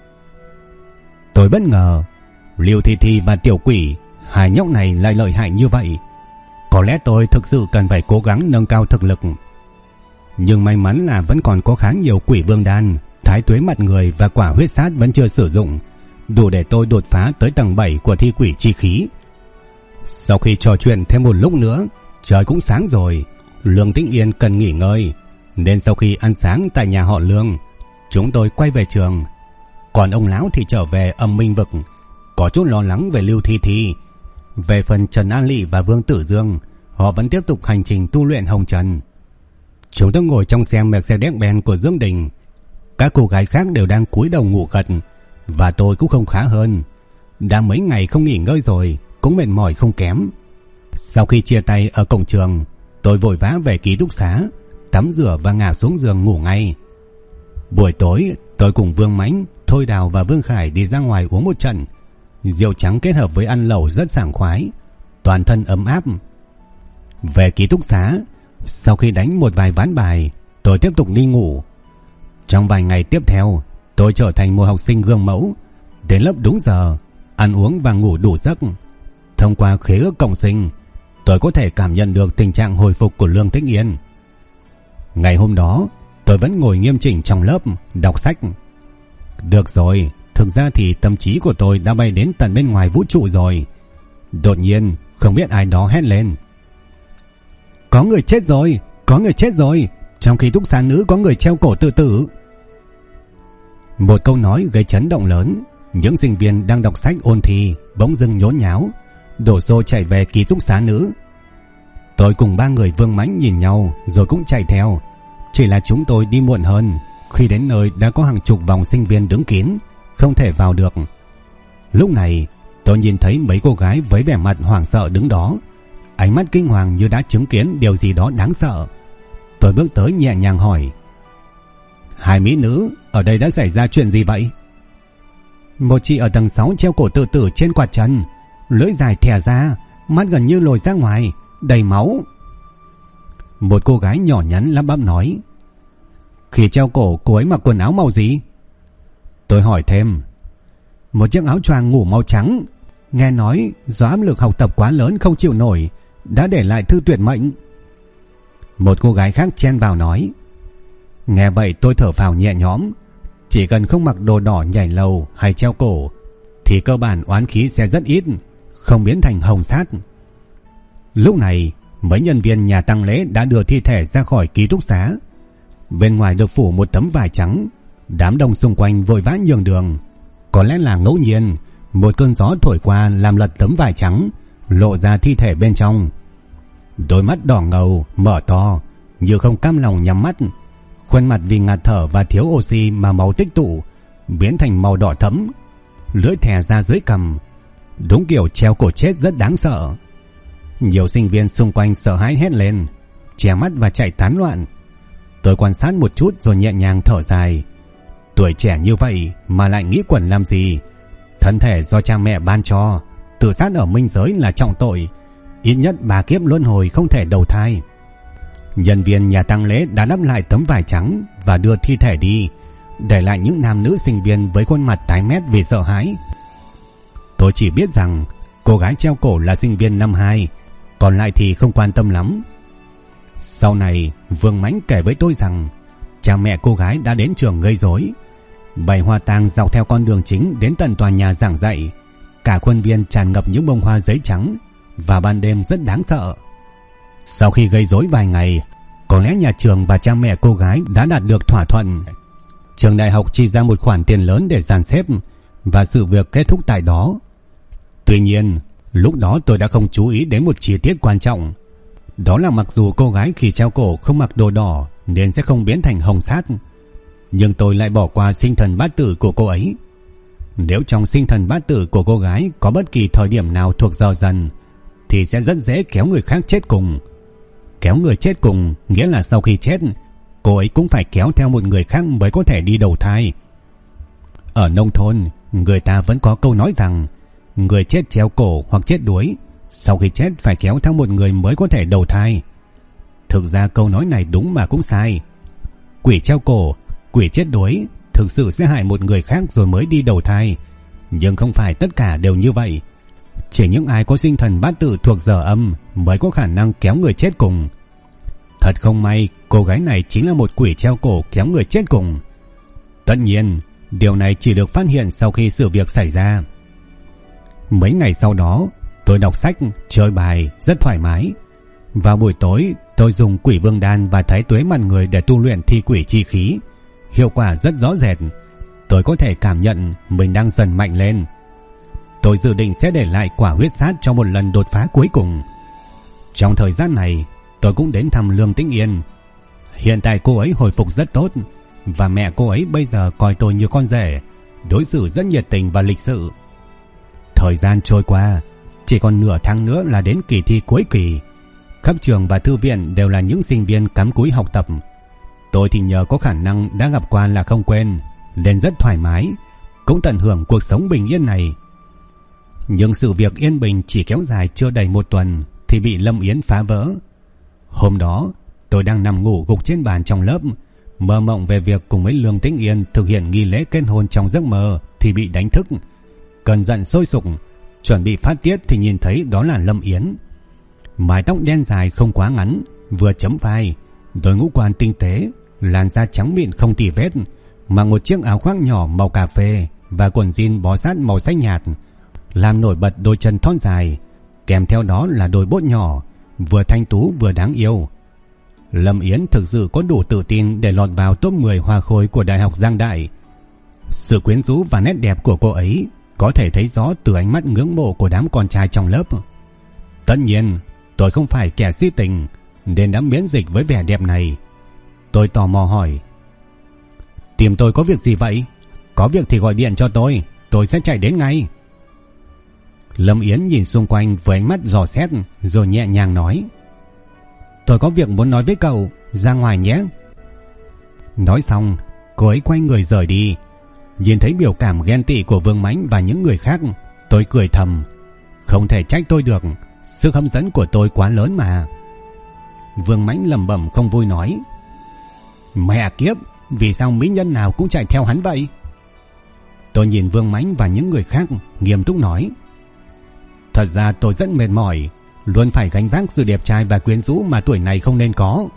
Tôi bất ngờ, Lưu Thi Thi và Tiểu Quỷ, hai nhóc này lại lợi hại như vậy. Có lẽ tôi thực sự cần phải cố gắng nâng cao thực lực. Nhưng may mắn là vẫn còn có khá nhiều quỷ vương đan, thái tuế mặt người và quả huyết sát vẫn chưa sử dụng, đủ để tôi đột phá tới tầng 7 của thi quỷ chi khí. Sau khi trò chuyện thêm một lúc nữa, trời cũng sáng rồi. Lương Tĩnh Yên cần nghỉ ngơi, nên sau khi ăn sáng tại nhà họ Lương, chúng tôi quay về trường. Còn ông lão thì trở về Âm Minh Vực, có chút lo lắng về Lưu Thi Thi. Về phần Trần An Lị và Vương Tử Dương, họ vẫn tiếp tục hành trình tu luyện hồng trần. Chúng tôi ngồi trong xe Mercedes-Benz của Dương Đình. Các cô gái khác đều đang cúi đầu ngủ gật, và tôi cũng không khá hơn. Đã mấy ngày không nghỉ ngơi rồi, cũng mệt mỏi không kém. Sau khi chia tay ở cổng trường, tôi vội vã về ký túc xá, tắm rửa và ngả xuống giường ngủ ngay. Buổi tối, tôi cùng Vương Mãnh, Thôi Đào và Vương Khải đi ra ngoài uống một trận. Rượu trắng kết hợp với ăn lẩu rất sảng khoái, toàn thân ấm áp. Về ký túc xá, sau khi đánh một vài ván bài, tôi tiếp tục đi ngủ. Trong vài ngày tiếp theo, tôi trở thành một học sinh gương mẫu, đến lớp đúng giờ, ăn uống và ngủ đủ giấc. Thông qua khế ước cộng sinh, tôi có thể cảm nhận được tình trạng hồi phục của Lương Tĩnh Yên. Ngày hôm đó, tôi vẫn ngồi nghiêm chỉnh trong lớp, đọc sách. Được rồi, thực ra thì tâm trí của tôi đã bay đến tận bên ngoài vũ trụ rồi. Đột nhiên, không biết ai đó hét lên: Có người chết rồi, có người chết rồi. Trong ký túc xá nữ có người treo cổ tự tử. Một câu nói gây chấn động lớn. Những sinh viên đang đọc sách ôn thi bỗng dưng nhốn nháo, đổ xô chạy về ký túc xá nữ. Tôi cùng 3 người vương mãnh nhìn nhau rồi cũng chạy theo. Chỉ là chúng tôi đi muộn hơn. Khi đến nơi đã có hàng chục vòng sinh viên đứng kín, không thể vào được. Lúc này tôi nhìn thấy mấy cô gái với vẻ mặt hoảng sợ đứng đó, ánh mắt kinh hoàng như đã chứng kiến điều gì đó đáng sợ. Tôi bước tới nhẹ nhàng hỏi: "Hai mỹ nữ, ở đây đã xảy ra chuyện gì vậy?" "Một chị ở tầng 6 treo cổ tự tử trên quạt trần, lưỡi dài thè ra, mắt gần như lồi ra ngoài, đầy máu." Một cô gái nhỏ nhắn lắp bắp nói: "Khi treo cổ cô ấy mặc quần áo màu gì?" Tôi hỏi thêm: "Một chiếc áo choàng ngủ màu trắng, nghe nói do áp lực học tập quá lớn không chịu nổi, đã để lại thư tuyệt mệnh." Một cô gái khác chen vào nói: "Nghe vậy tôi thở phào nhẹ nhõm, chỉ cần không mặc đồ đỏ nhảy lầu hay treo cổ thì cơ bản oán khí sẽ rất ít, không biến thành hồng sát." Lúc này mấy nhân viên nhà tang lễ đã đưa thi thể ra khỏi ký túc xá. Bên ngoài được phủ một tấm vải trắng, đám đông xung quanh vội vã nhường đường. Có lẽ là ngẫu nhiên, một cơn gió thổi qua làm lật tấm vải trắng, lộ ra thi thể bên trong. Đôi mắt đỏ ngầu mở to, như không cam lòng nhắm mắt, khuôn mặt vì ngạt thở và thiếu oxy mà máu tích tụ biến thành màu đỏ thẫm, lưỡi thè ra dưới cằm, đúng kiểu treo cổ chết rất đáng sợ. Nhiều sinh viên xung quanh sợ hãi hét lên, che mắt và chạy tán loạn. Tôi quan sát một chút rồi nhẹ nhàng thở dài. Tuổi trẻ như vậy mà lại nghĩ quẩn làm gì? Thân thể do cha mẹ ban cho, tự sát ở minh giới là trọng tội, ít nhất 3 kiếp luân hồi không thể đầu thai. Nhân viên nhà tang lễ đã đắp lại tấm vải trắng và đưa thi thể đi, để lại những nam nữ sinh viên với khuôn mặt tái mét vì sợ hãi. Tôi chỉ biết rằng cô gái treo cổ là sinh viên năm 2, còn lại thì không quan tâm lắm. Sau này Vương Mãnh kể với tôi rằng cha mẹ cô gái đã đến trường gây rối, bày hoa tang dọc theo con đường chính đến tận tòa nhà giảng dạy. Cả khuôn viên tràn ngập những bông hoa giấy trắng, và ban đêm rất đáng sợ. Sau khi gây rối vài ngày, có lẽ nhà trường và cha mẹ cô gái đã đạt được thỏa thuận. Trường đại học chi ra một khoản tiền lớn để dàn xếp, và sự việc kết thúc tại đó. Tuy nhiên, lúc đó tôi đã không chú ý đến một chi tiết quan trọng. Đó là mặc dù cô gái khi treo cổ không mặc đồ đỏ nên sẽ không biến thành hồng sát, nhưng tôi lại bỏ qua sinh thần bát tự của cô ấy. Nếu trong sinh thần bát tự của cô gái có bất kỳ thời điểm nào thuộc giờ dần thì sẽ rất dễ kéo người khác chết cùng. Kéo người chết cùng nghĩa là sau khi chết, cô ấy cũng phải kéo theo một người khác mới có thể đi đầu thai. Ở nông thôn, người ta vẫn có câu nói rằng người chết treo cổ hoặc chết đuối, sau khi chết phải kéo theo một người mới có thể đầu thai. Thực ra câu nói này đúng mà cũng sai. Quỷ treo cổ, quỷ chết đuối thực sự sẽ hại một người khác rồi mới đi đầu thai, nhưng không phải tất cả đều như vậy. Chỉ những ai có sinh thần bát tự thuộc giờ âm mới có khả năng kéo người chết cùng. Thật không may, cô gái này chính là một quỷ treo cổ kéo người chết cùng. Tất nhiên, điều này chỉ được phát hiện sau khi sự việc xảy ra. Mấy ngày sau đó, tôi đọc sách, chơi bài rất thoải mái. Vào buổi tối, tôi dùng Quỷ Vương Đan và Thái Tuế Mặt Người để tu luyện thi quỷ chi khí. Hiệu quả rất rõ rệt. Tôi có thể cảm nhận mình đang dần mạnh lên. Tôi dự định sẽ để lại quả huyết sát cho một lần đột phá cuối cùng. Trong thời gian này, tôi cũng đến thăm Lương Tĩnh Yên. Hiện tại cô ấy hồi phục rất tốt, và mẹ cô ấy bây giờ coi tôi như con rể, đối xử rất nhiệt tình và lịch sự. Thời gian trôi qua, chỉ còn nửa tháng nữa là đến kỳ thi cuối kỳ. Khắp trường và thư viện đều là những sinh viên cắm cúi học tập. Tôi thì nhờ có khả năng đã gặp qua là không quên, nên rất thoải mái, cũng tận hưởng cuộc sống bình yên này. Nhưng sự việc yên bình chỉ kéo dài chưa đầy một tuần thì bị Lâm Yến phá vỡ. Hôm đó, tôi đang nằm ngủ gục trên bàn trong lớp, mơ mộng về việc cùng với Lương Tĩnh Yên thực hiện nghi lễ kết hôn trong giấc mơ thì bị đánh thức. Cơn giận sôi sục, chuẩn bị phát tiết thì nhìn thấy đó là Lâm Yến. Mái tóc đen dài không quá ngắn, vừa chấm vai, đôi ngũ quan tinh tế, làn da trắng mịn không tì vết, mặc một chiếc áo khoác nhỏ màu cà phê và quần jean bó sát màu xanh nhạt, làm nổi bật đôi chân thon dài, kèm theo đó là đôi bốt nhỏ, vừa thanh tú vừa đáng yêu. Lâm Yến thực sự có đủ tự tin để lọt vào top 10 hoa khôi của Đại học Giang Đại. Sự quyến rũ và nét đẹp của cô ấy có thể thấy rõ từ ánh mắt ngưỡng mộ của đám con trai trong lớp. Tất nhiên, tôi không phải kẻ si tình nên đã miễn dịch với vẻ đẹp này. Tôi tò mò hỏi: tìm tôi có việc gì vậy? Có việc thì gọi điện cho tôi sẽ chạy đến ngay. Lâm Yến nhìn xung quanh với ánh mắt dò xét rồi nhẹ nhàng nói: tôi có việc muốn nói với cậu, ra ngoài nhé. Nói xong, cô ấy quay người rời đi. Nhìn thấy biểu cảm ghen tị của Vương Mãnh và những người khác, tôi cười thầm. Không thể trách tôi được, sức hấp dẫn của tôi quá lớn mà. Vương Mãnh lẩm bẩm không vui nói: mẹ kiếp, vì sao mỹ nhân nào cũng chạy theo hắn vậy? Tôi nhìn Vương Mãnh và những người khác, nghiêm túc nói: thật ra tôi rất mệt mỏi, luôn phải gánh vác sự đẹp trai và quyến rũ mà tuổi này không nên có.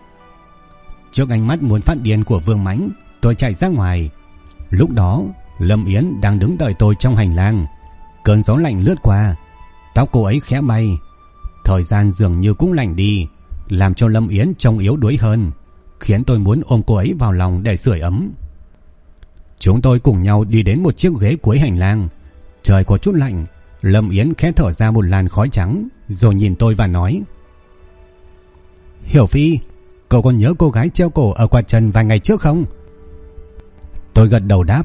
Trước ánh mắt muốn phát điên của Vương Mãnh, tôi chạy ra ngoài. Lúc đó Lâm Yến đang đứng đợi tôi trong hành lang. Cơn gió lạnh lướt qua, tóc cô ấy khẽ bay. Thời gian dường như cũng lạnh đi, làm cho Lâm Yến trông yếu đuối hơn, khiến tôi muốn ôm cô ấy vào lòng để sưởi ấm. Chúng tôi cùng nhau đi đến một chiếc ghế cuối hành lang. Trời có chút lạnh. Lâm Yến khẽ thở ra một làn khói trắng rồi nhìn tôi và nói: Hiểu Phi, cậu còn nhớ cô gái treo cổ ở quạt trần vài ngày trước không? Tôi gật đầu đáp: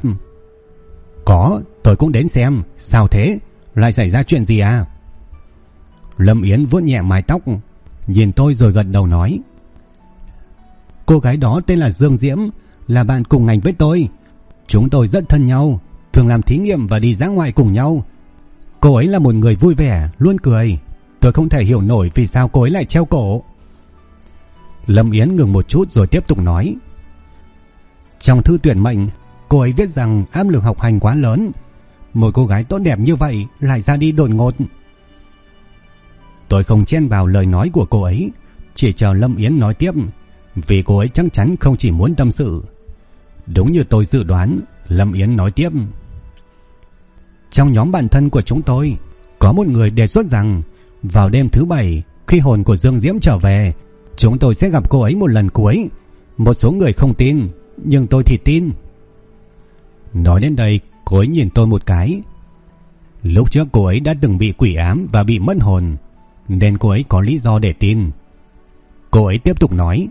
có, tôi cũng đến xem. Sao thế? Lại xảy ra chuyện gì à? Lâm Yến vuốt nhẹ mái tóc, nhìn tôi rồi gật đầu nói: cô gái đó tên là Dương Diễm, là bạn cùng ngành với tôi. Chúng tôi rất thân nhau, thường làm thí nghiệm và đi dã ngoại cùng nhau. Cô ấy là một người vui vẻ, luôn cười. Tôi không thể hiểu nổi vì sao cô ấy lại treo cổ. Lâm Yến ngừng một chút rồi tiếp tục nói: trong thư tuyển mệnh, cô ấy viết rằng áp lực học hành quá lớn. Một cô gái tốt đẹp như vậy lại ra đi đột ngột. Tôi không chen vào lời nói của cô ấy, chỉ chờ Lâm Yến nói tiếp, vì cô ấy chắc chắn không chỉ muốn tâm sự. Đúng như tôi dự đoán, Lâm Yến nói tiếp: trong nhóm bạn thân của chúng tôi, có một người đề xuất rằng vào đêm thứ Bảy, khi hồn của Dương Diễm trở về, chúng tôi sẽ gặp cô ấy một lần cuối. Một số người không tin, nhưng tôi thì tin. Nói đến đây, cô ấy nhìn tôi một cái. Lúc trước cô ấy đã từng bị quỷ ám và bị mất hồn, nên cô ấy có lý do để tin. Cô ấy tiếp tục nói: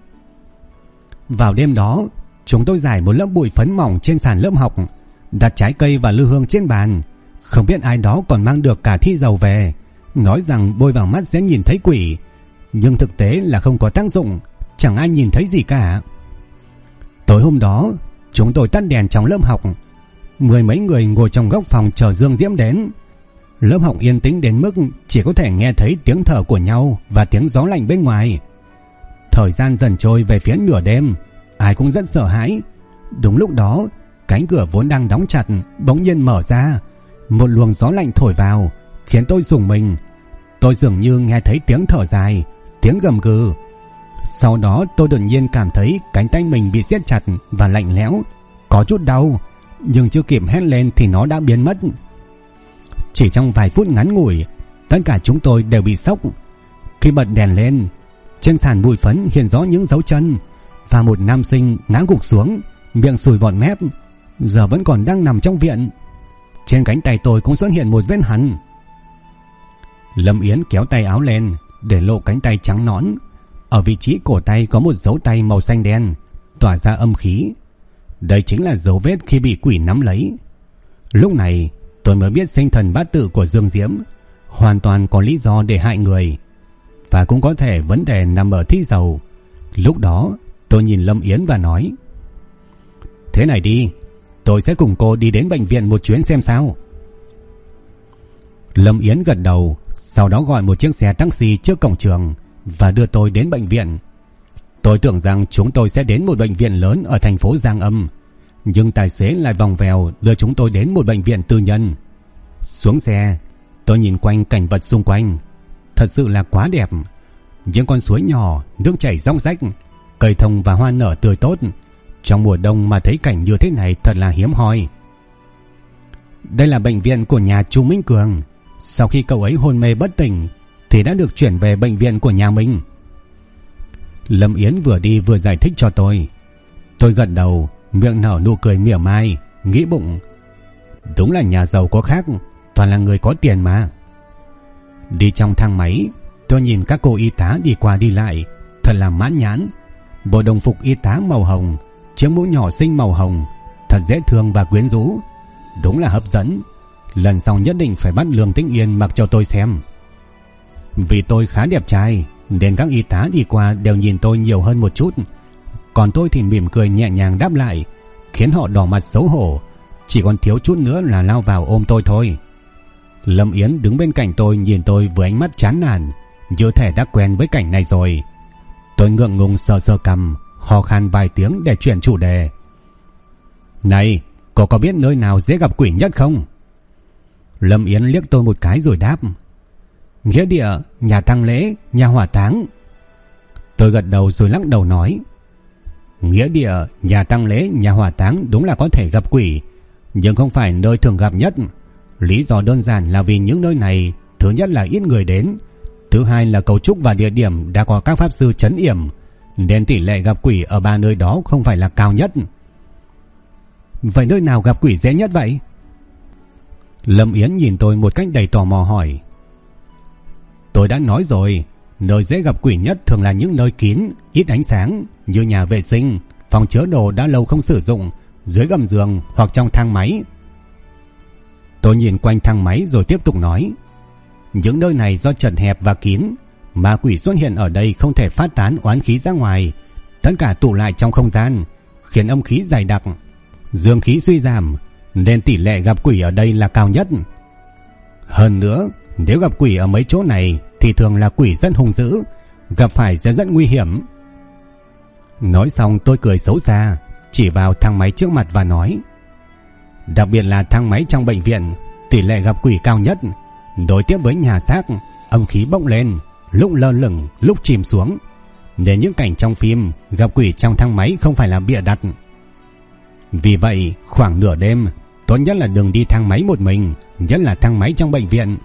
vào đêm đó, chúng tôi rải một lớp bụi phấn mỏng trên sàn lớp học, đặt trái cây và lư hương trên bàn. Không biết ai đó còn mang được cả thi dầu về, nói rằng bôi vào mắt sẽ nhìn thấy quỷ. Nhưng thực tế là không có tác dụng, chẳng ai nhìn thấy gì cả. Tối hôm đó, chúng tôi tắt đèn trong lớp học. 10 mấy người ngồi trong góc phòng chờ Dương Diễm đến. Lớp học yên tĩnh đến mức chỉ có thể nghe thấy tiếng thở của nhau và tiếng gió lạnh bên ngoài. Thời gian dần trôi về phía nửa đêm, ai cũng rất sợ hãi. Đúng lúc đó, cánh cửa vốn đang đóng chặt bỗng nhiên mở ra. Một luồng gió lạnh thổi vào, khiến tôi rùng mình. Tôi dường như nghe thấy tiếng thở dài, tiếng gầm gừ. Sau đó tôi đột nhiên cảm thấy cánh tay mình bị siết chặt và lạnh lẽo, có chút đau, nhưng chưa kịp hét lên thì nó đã biến mất. Chỉ trong vài phút ngắn ngủi, tất cả chúng tôi đều bị sốc. Khi bật đèn lên, trên sàn bụi phấn hiện rõ những dấu chân và một nam sinh ngã gục xuống, miệng sùi bọt mép, giờ vẫn còn đang nằm trong viện. Trên cánh tay tôi cũng xuất hiện một vết hằn. Lâm Yến kéo tay áo lên để lộ cánh tay trắng nõn. Ở vị trí cổ tay có một dấu tay màu xanh đen, tỏa ra âm khí. Đây chính là dấu vết khi bị quỷ nắm lấy. Lúc này tôi mới biết sinh thần bát tự của Dương Diễm hoàn toàn có lý do để hại người, và cũng có thể vấn đề nằm ở thi dầu. Lúc đó tôi nhìn Lâm Yến và nói: thế này đi, tôi sẽ cùng cô đi đến bệnh viện một chuyến xem sao. Lâm Yến gật đầu, sau đó gọi một chiếc xe taxi trước cổng trường và đưa tôi đến bệnh viện. Tôi tưởng rằng chúng tôi sẽ đến một bệnh viện lớn ở thành phố Giang Âm, nhưng tài xế lại vòng vèo đưa chúng tôi đến một bệnh viện tư nhân. Xuống xe, tôi nhìn quanh cảnh vật xung quanh. Thật sự là quá đẹp. Những con suối nhỏ, nước chảy róc rách, cây thông và hoa nở tươi tốt. Trong mùa đông mà thấy cảnh như thế này thật là hiếm hoi. Đây là bệnh viện của nhà Chu Minh Cường. Sau khi cậu ấy hôn mê bất tỉnh thì đã được chuyển về bệnh viện của nhà mình. Lâm Yến vừa đi vừa giải thích cho tôi. Tôi gật đầu, miệng nở nụ cười mỉa mai, nghĩ bụng, đúng là nhà giàu có khác, toàn là người có tiền mà. Đi trong thang máy, tôi nhìn các cô y tá đi qua đi lại, thật là mãn nhãn. Bộ đồng phục y tá màu hồng, chiếc mũ nhỏ xinh màu hồng, thật dễ thương và quyến rũ, đúng là hấp dẫn. Lần sau nhất định phải bắt Lương Tĩnh Yên mặc cho tôi xem. Vì tôi khá đẹp trai nên các y tá đi qua đều nhìn tôi nhiều hơn một chút, còn tôi thì mỉm cười nhẹ nhàng đáp lại, khiến họ đỏ mặt xấu hổ, chỉ còn thiếu chút nữa là lao vào ôm tôi thôi. Lâm Yến đứng bên cạnh tôi nhìn tôi với ánh mắt chán nản, như thể đã quen với cảnh này rồi. Tôi ngượng ngùng sờ sờ cằm, ho khan vài tiếng để chuyển chủ đề. Này, cô có biết nơi nào dễ gặp quỷ nhất không? Lâm Yến liếc tôi một cái rồi đáp, nghĩa địa, nhà tang lễ, nhà hỏa táng. Tôi gật đầu rồi lắc đầu nói, nghĩa địa, nhà tang lễ, nhà hỏa táng đúng là có thể gặp quỷ, nhưng không phải nơi thường gặp nhất. Lý do đơn giản là vì những nơi này, thứ nhất là ít người đến, thứ hai là cấu trúc và địa điểm đã có các pháp sư trấn yểm, nên tỷ lệ gặp quỷ ở ba nơi đó không phải là cao nhất. Vậy nơi nào gặp quỷ dễ nhất vậy? Lâm Yến nhìn tôi một cách đầy tò mò hỏi. Tôi đã nói rồi, nơi dễ gặp quỷ nhất thường là những nơi kín, ít ánh sáng, như nhà vệ sinh, phòng chứa đồ đã lâu không sử dụng, dưới gầm giường hoặc trong thang máy. Tôi nhìn quanh thang máy rồi tiếp tục nói, những nơi này do chật hẹp và kín, ma quỷ xuất hiện ở đây không thể phát tán oán khí ra ngoài, tất cả tụ lại trong không gian, khiến âm khí dày đặc, dương khí suy giảm, nên tỷ lệ gặp quỷ ở đây là cao nhất. Hơn nữa, nếu gặp quỷ ở mấy chỗ này thì thường là quỷ rất hung dữ, gặp phải sẽ rất nguy hiểm. Nói xong tôi cười xấu xa, chỉ vào thang máy trước mặt và nói, đặc biệt là thang máy trong bệnh viện, tỷ lệ gặp quỷ cao nhất. Đối tiếp với nhà xác, âm khí bốc lên, lúc lơ lửng, lúc chìm xuống, nên những cảnh trong phim gặp quỷ trong thang máy không phải là bịa đặt. Vì vậy, khoảng nửa đêm, tốt nhất là đừng đi thang máy một mình, nhất là thang máy trong bệnh viện.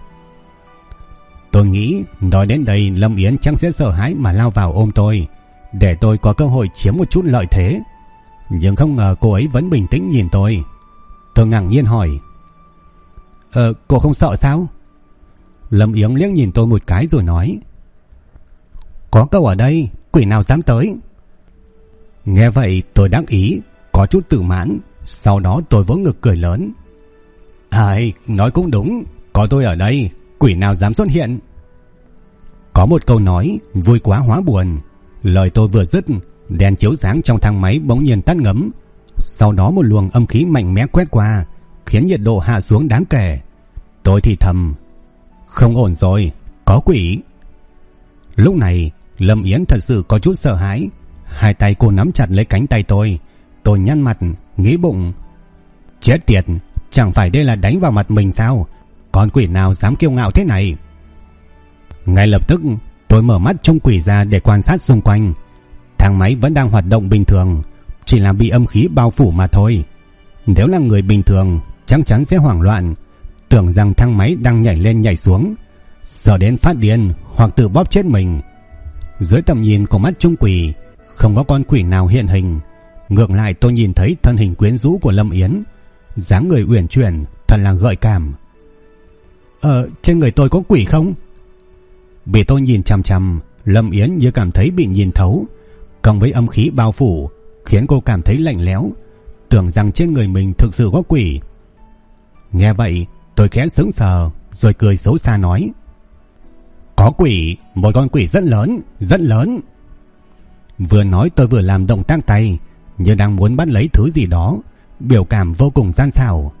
Tôi nghĩ nói đến đây Lâm Yến chắc sẽ sợ hãi mà lao vào ôm tôi, để tôi có cơ hội chiếm một chút lợi thế. Nhưng không ngờ cô ấy vẫn bình tĩnh nhìn tôi. Tôi ngạc nhiên hỏi, cô không sợ sao? Lâm Yến liếc nhìn tôi một cái rồi nói, có cậu ở đây, quỷ nào dám tới. Nghe vậy tôi đắc ý, có chút tự mãn, sau đó tôi vỗ ngực cười lớn. Ai, nói cũng đúng, có tôi ở đây, quỷ nào dám xuất hiện. Có một câu nói vui quá hóa buồn. Lời tôi vừa dứt, đèn chiếu sáng trong thang máy bỗng nhiên tắt ngấm, sau đó một luồng âm khí mạnh mẽ quét qua, khiến nhiệt độ hạ xuống đáng kể. Tôi thì thầm, không ổn rồi, có quỷ. Lúc này Lâm Yến thật sự có chút sợ hãi, hai tay cô nắm chặt lấy cánh tay tôi. Tôi nhăn mặt, nghĩ bụng, chết tiệt, chẳng phải đây là đánh vào mặt mình sao? Con quỷ nào dám kiêu ngạo thế này? Ngay lập tức tôi mở mắt trông quỷ ra để quan sát xung quanh. Thang máy vẫn đang hoạt động bình thường, chỉ là bị âm khí bao phủ mà thôi. Nếu là người bình thường chắc chắn sẽ hoảng loạn, tưởng rằng thang máy đang nhảy lên nhảy xuống, sợ đến phát điên hoặc tự bóp chết mình. Dưới tầm nhìn của mắt trung quỷ, không có con quỷ nào hiện hình. Ngược lại tôi nhìn thấy thân hình quyến rũ của Lâm Yến, dáng người uyển chuyển, thật là gợi cảm. Trên người tôi có quỷ không? Bị tôi nhìn chằm chằm, Lâm Yến như cảm thấy bị nhìn thấu, cộng với âm khí bao phủ khiến cô cảm thấy lạnh lẽo, tưởng rằng trên người mình thực sự có quỷ. Nghe vậy tôi khẽ sững sờ rồi cười xấu xa nói, có quỷ, một con quỷ rất lớn, rất lớn. Vừa nói tôi vừa làm động tác tay như đang muốn bắt lấy thứ gì đó, biểu cảm vô cùng gian xảo.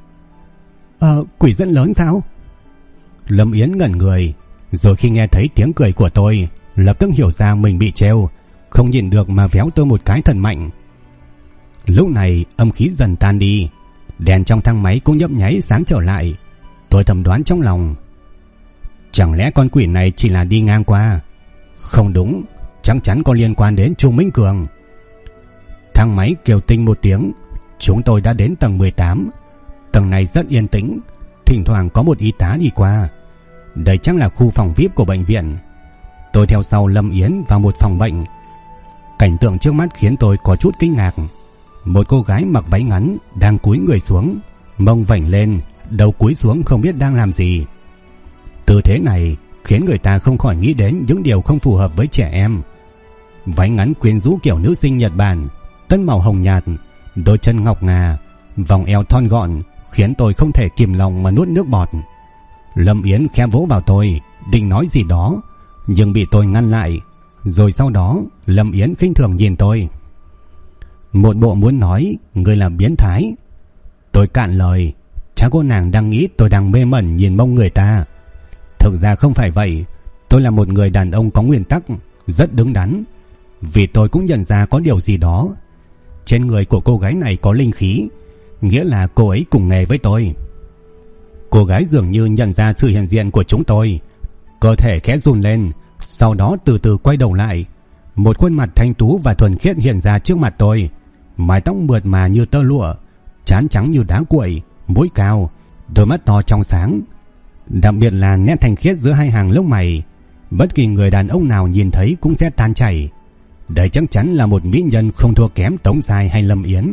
Quỷ rất lớn sao? Lâm Yến ngẩn người, rồi khi nghe thấy tiếng cười của tôi, lập tức hiểu ra mình bị trêu, không nhìn được mà véo tôi một cái thật mạnh. Lúc này âm khí dần tan đi, đèn trong thang máy cũng nhấp nháy sáng trở lại. Tôi thầm đoán trong lòng, chẳng lẽ con quỷ này chỉ là đi ngang qua? Không đúng, chắc chắn có liên quan đến Chu Minh Cường. Thang máy kêu tinh một tiếng, chúng tôi đã đến tầng 18. Tầng này rất yên tĩnh, thỉnh thoảng có một y tá đi qua. Đây chắc là khu phòng VIP của bệnh viện. Tôi theo sau Lâm Yến vào một phòng bệnh. Cảnh tượng trước mắt khiến tôi có chút kinh ngạc. Một cô gái mặc váy ngắn đang cúi người xuống, mông vảnh lên, đầu cúi xuống không biết đang làm gì. Tư thế này khiến người ta không khỏi nghĩ đến những điều không phù hợp với trẻ em. Váy ngắn quyến rũ kiểu nữ sinh Nhật Bản, tân màu hồng nhạt, đôi chân ngọc ngà, vòng eo thon gọn khiến tôi không thể kìm lòng mà nuốt nước bọt. Lâm Yến khẽ vỗ vào tôi, định nói gì đó, nhưng bị tôi ngăn lại. Rồi sau đó Lâm Yến khinh thường nhìn tôi. Một bộ muốn nói người là biến thái. Tôi cạn lời, chắc cô nàng đang nghĩ tôi đang mê mẩn nhìn mông người ta. Thực ra không phải vậy. Tôi là một người đàn ông có nguyên tắc, rất đứng đắn. Vì tôi cũng nhận ra có điều gì đó. Trên người của cô gái này có linh khí, nghĩa là cô ấy cùng nghề với tôi. Cô gái dường như nhận ra sự hiện diện của chúng tôi, cơ thể khẽ run lên, sau đó từ từ quay đầu lại. Một khuôn mặt thanh tú và thuần khiết hiện ra trước mặt tôi. Mái tóc mượt mà như tơ lụa, trán trắng như đá cuội, mũi cao, đôi mắt to trong sáng. Đặc biệt là nét thanh khiết giữa hai hàng lông mày, bất kỳ người đàn ông nào nhìn thấy cũng sẽ tan chảy. Đây chắc chắn là một mỹ nhân không thua kém Tống Giai hay Lâm Yến.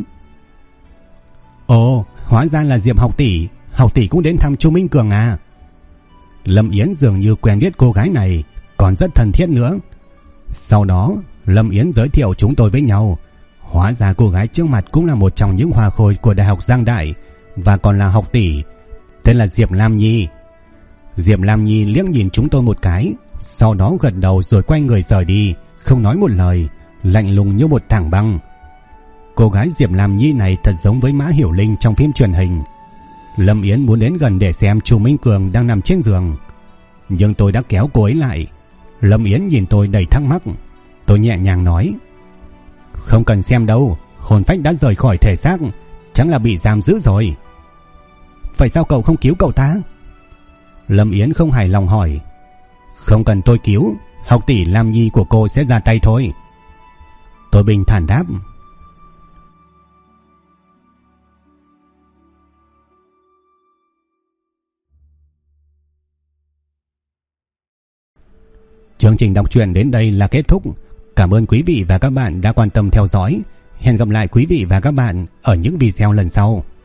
Ồ, hóa ra là Diệp học tỷ. Học tỷ cũng đến thăm Chu Minh Cường à? Lâm Yến dường như quen biết cô gái này, còn rất thân thiết nữa. Sau đó Lâm Yến giới thiệu chúng tôi với nhau. Hóa ra cô gái trước mặt cũng là một trong những hoa khôi của Đại học Giang Đại, và còn là học tỷ, tên là Diệp Lam Nhi. Diệp Lam Nhi liếc nhìn chúng tôi một cái, sau đó gật đầu rồi quay người rời đi, không nói một lời, lạnh lùng như một tảng băng. Cô gái Diệp Lam Nhi này thật giống với Mã Hiểu Linh trong phim truyền hình. Lâm Yến muốn đến gần để xem Chu Minh Cường đang nằm trên giường, nhưng tôi đã kéo cô ấy lại. Lâm Yến nhìn tôi đầy thắc mắc. Tôi nhẹ nhàng nói: Không cần xem đâu, hồn phách đã rời khỏi thể xác, chắc là bị giam giữ rồi. Vậy sao cậu không cứu cậu ta? Lâm Yến không hài lòng hỏi. Không cần tôi cứu, học tỷ Lam Nhi của cô sẽ ra tay thôi. Tôi bình thản đáp. Chương trình đọc truyện đến đây là kết thúc. Cảm ơn quý vị và các bạn đã quan tâm theo dõi. Hẹn gặp lại quý vị và các bạn ở những video lần sau.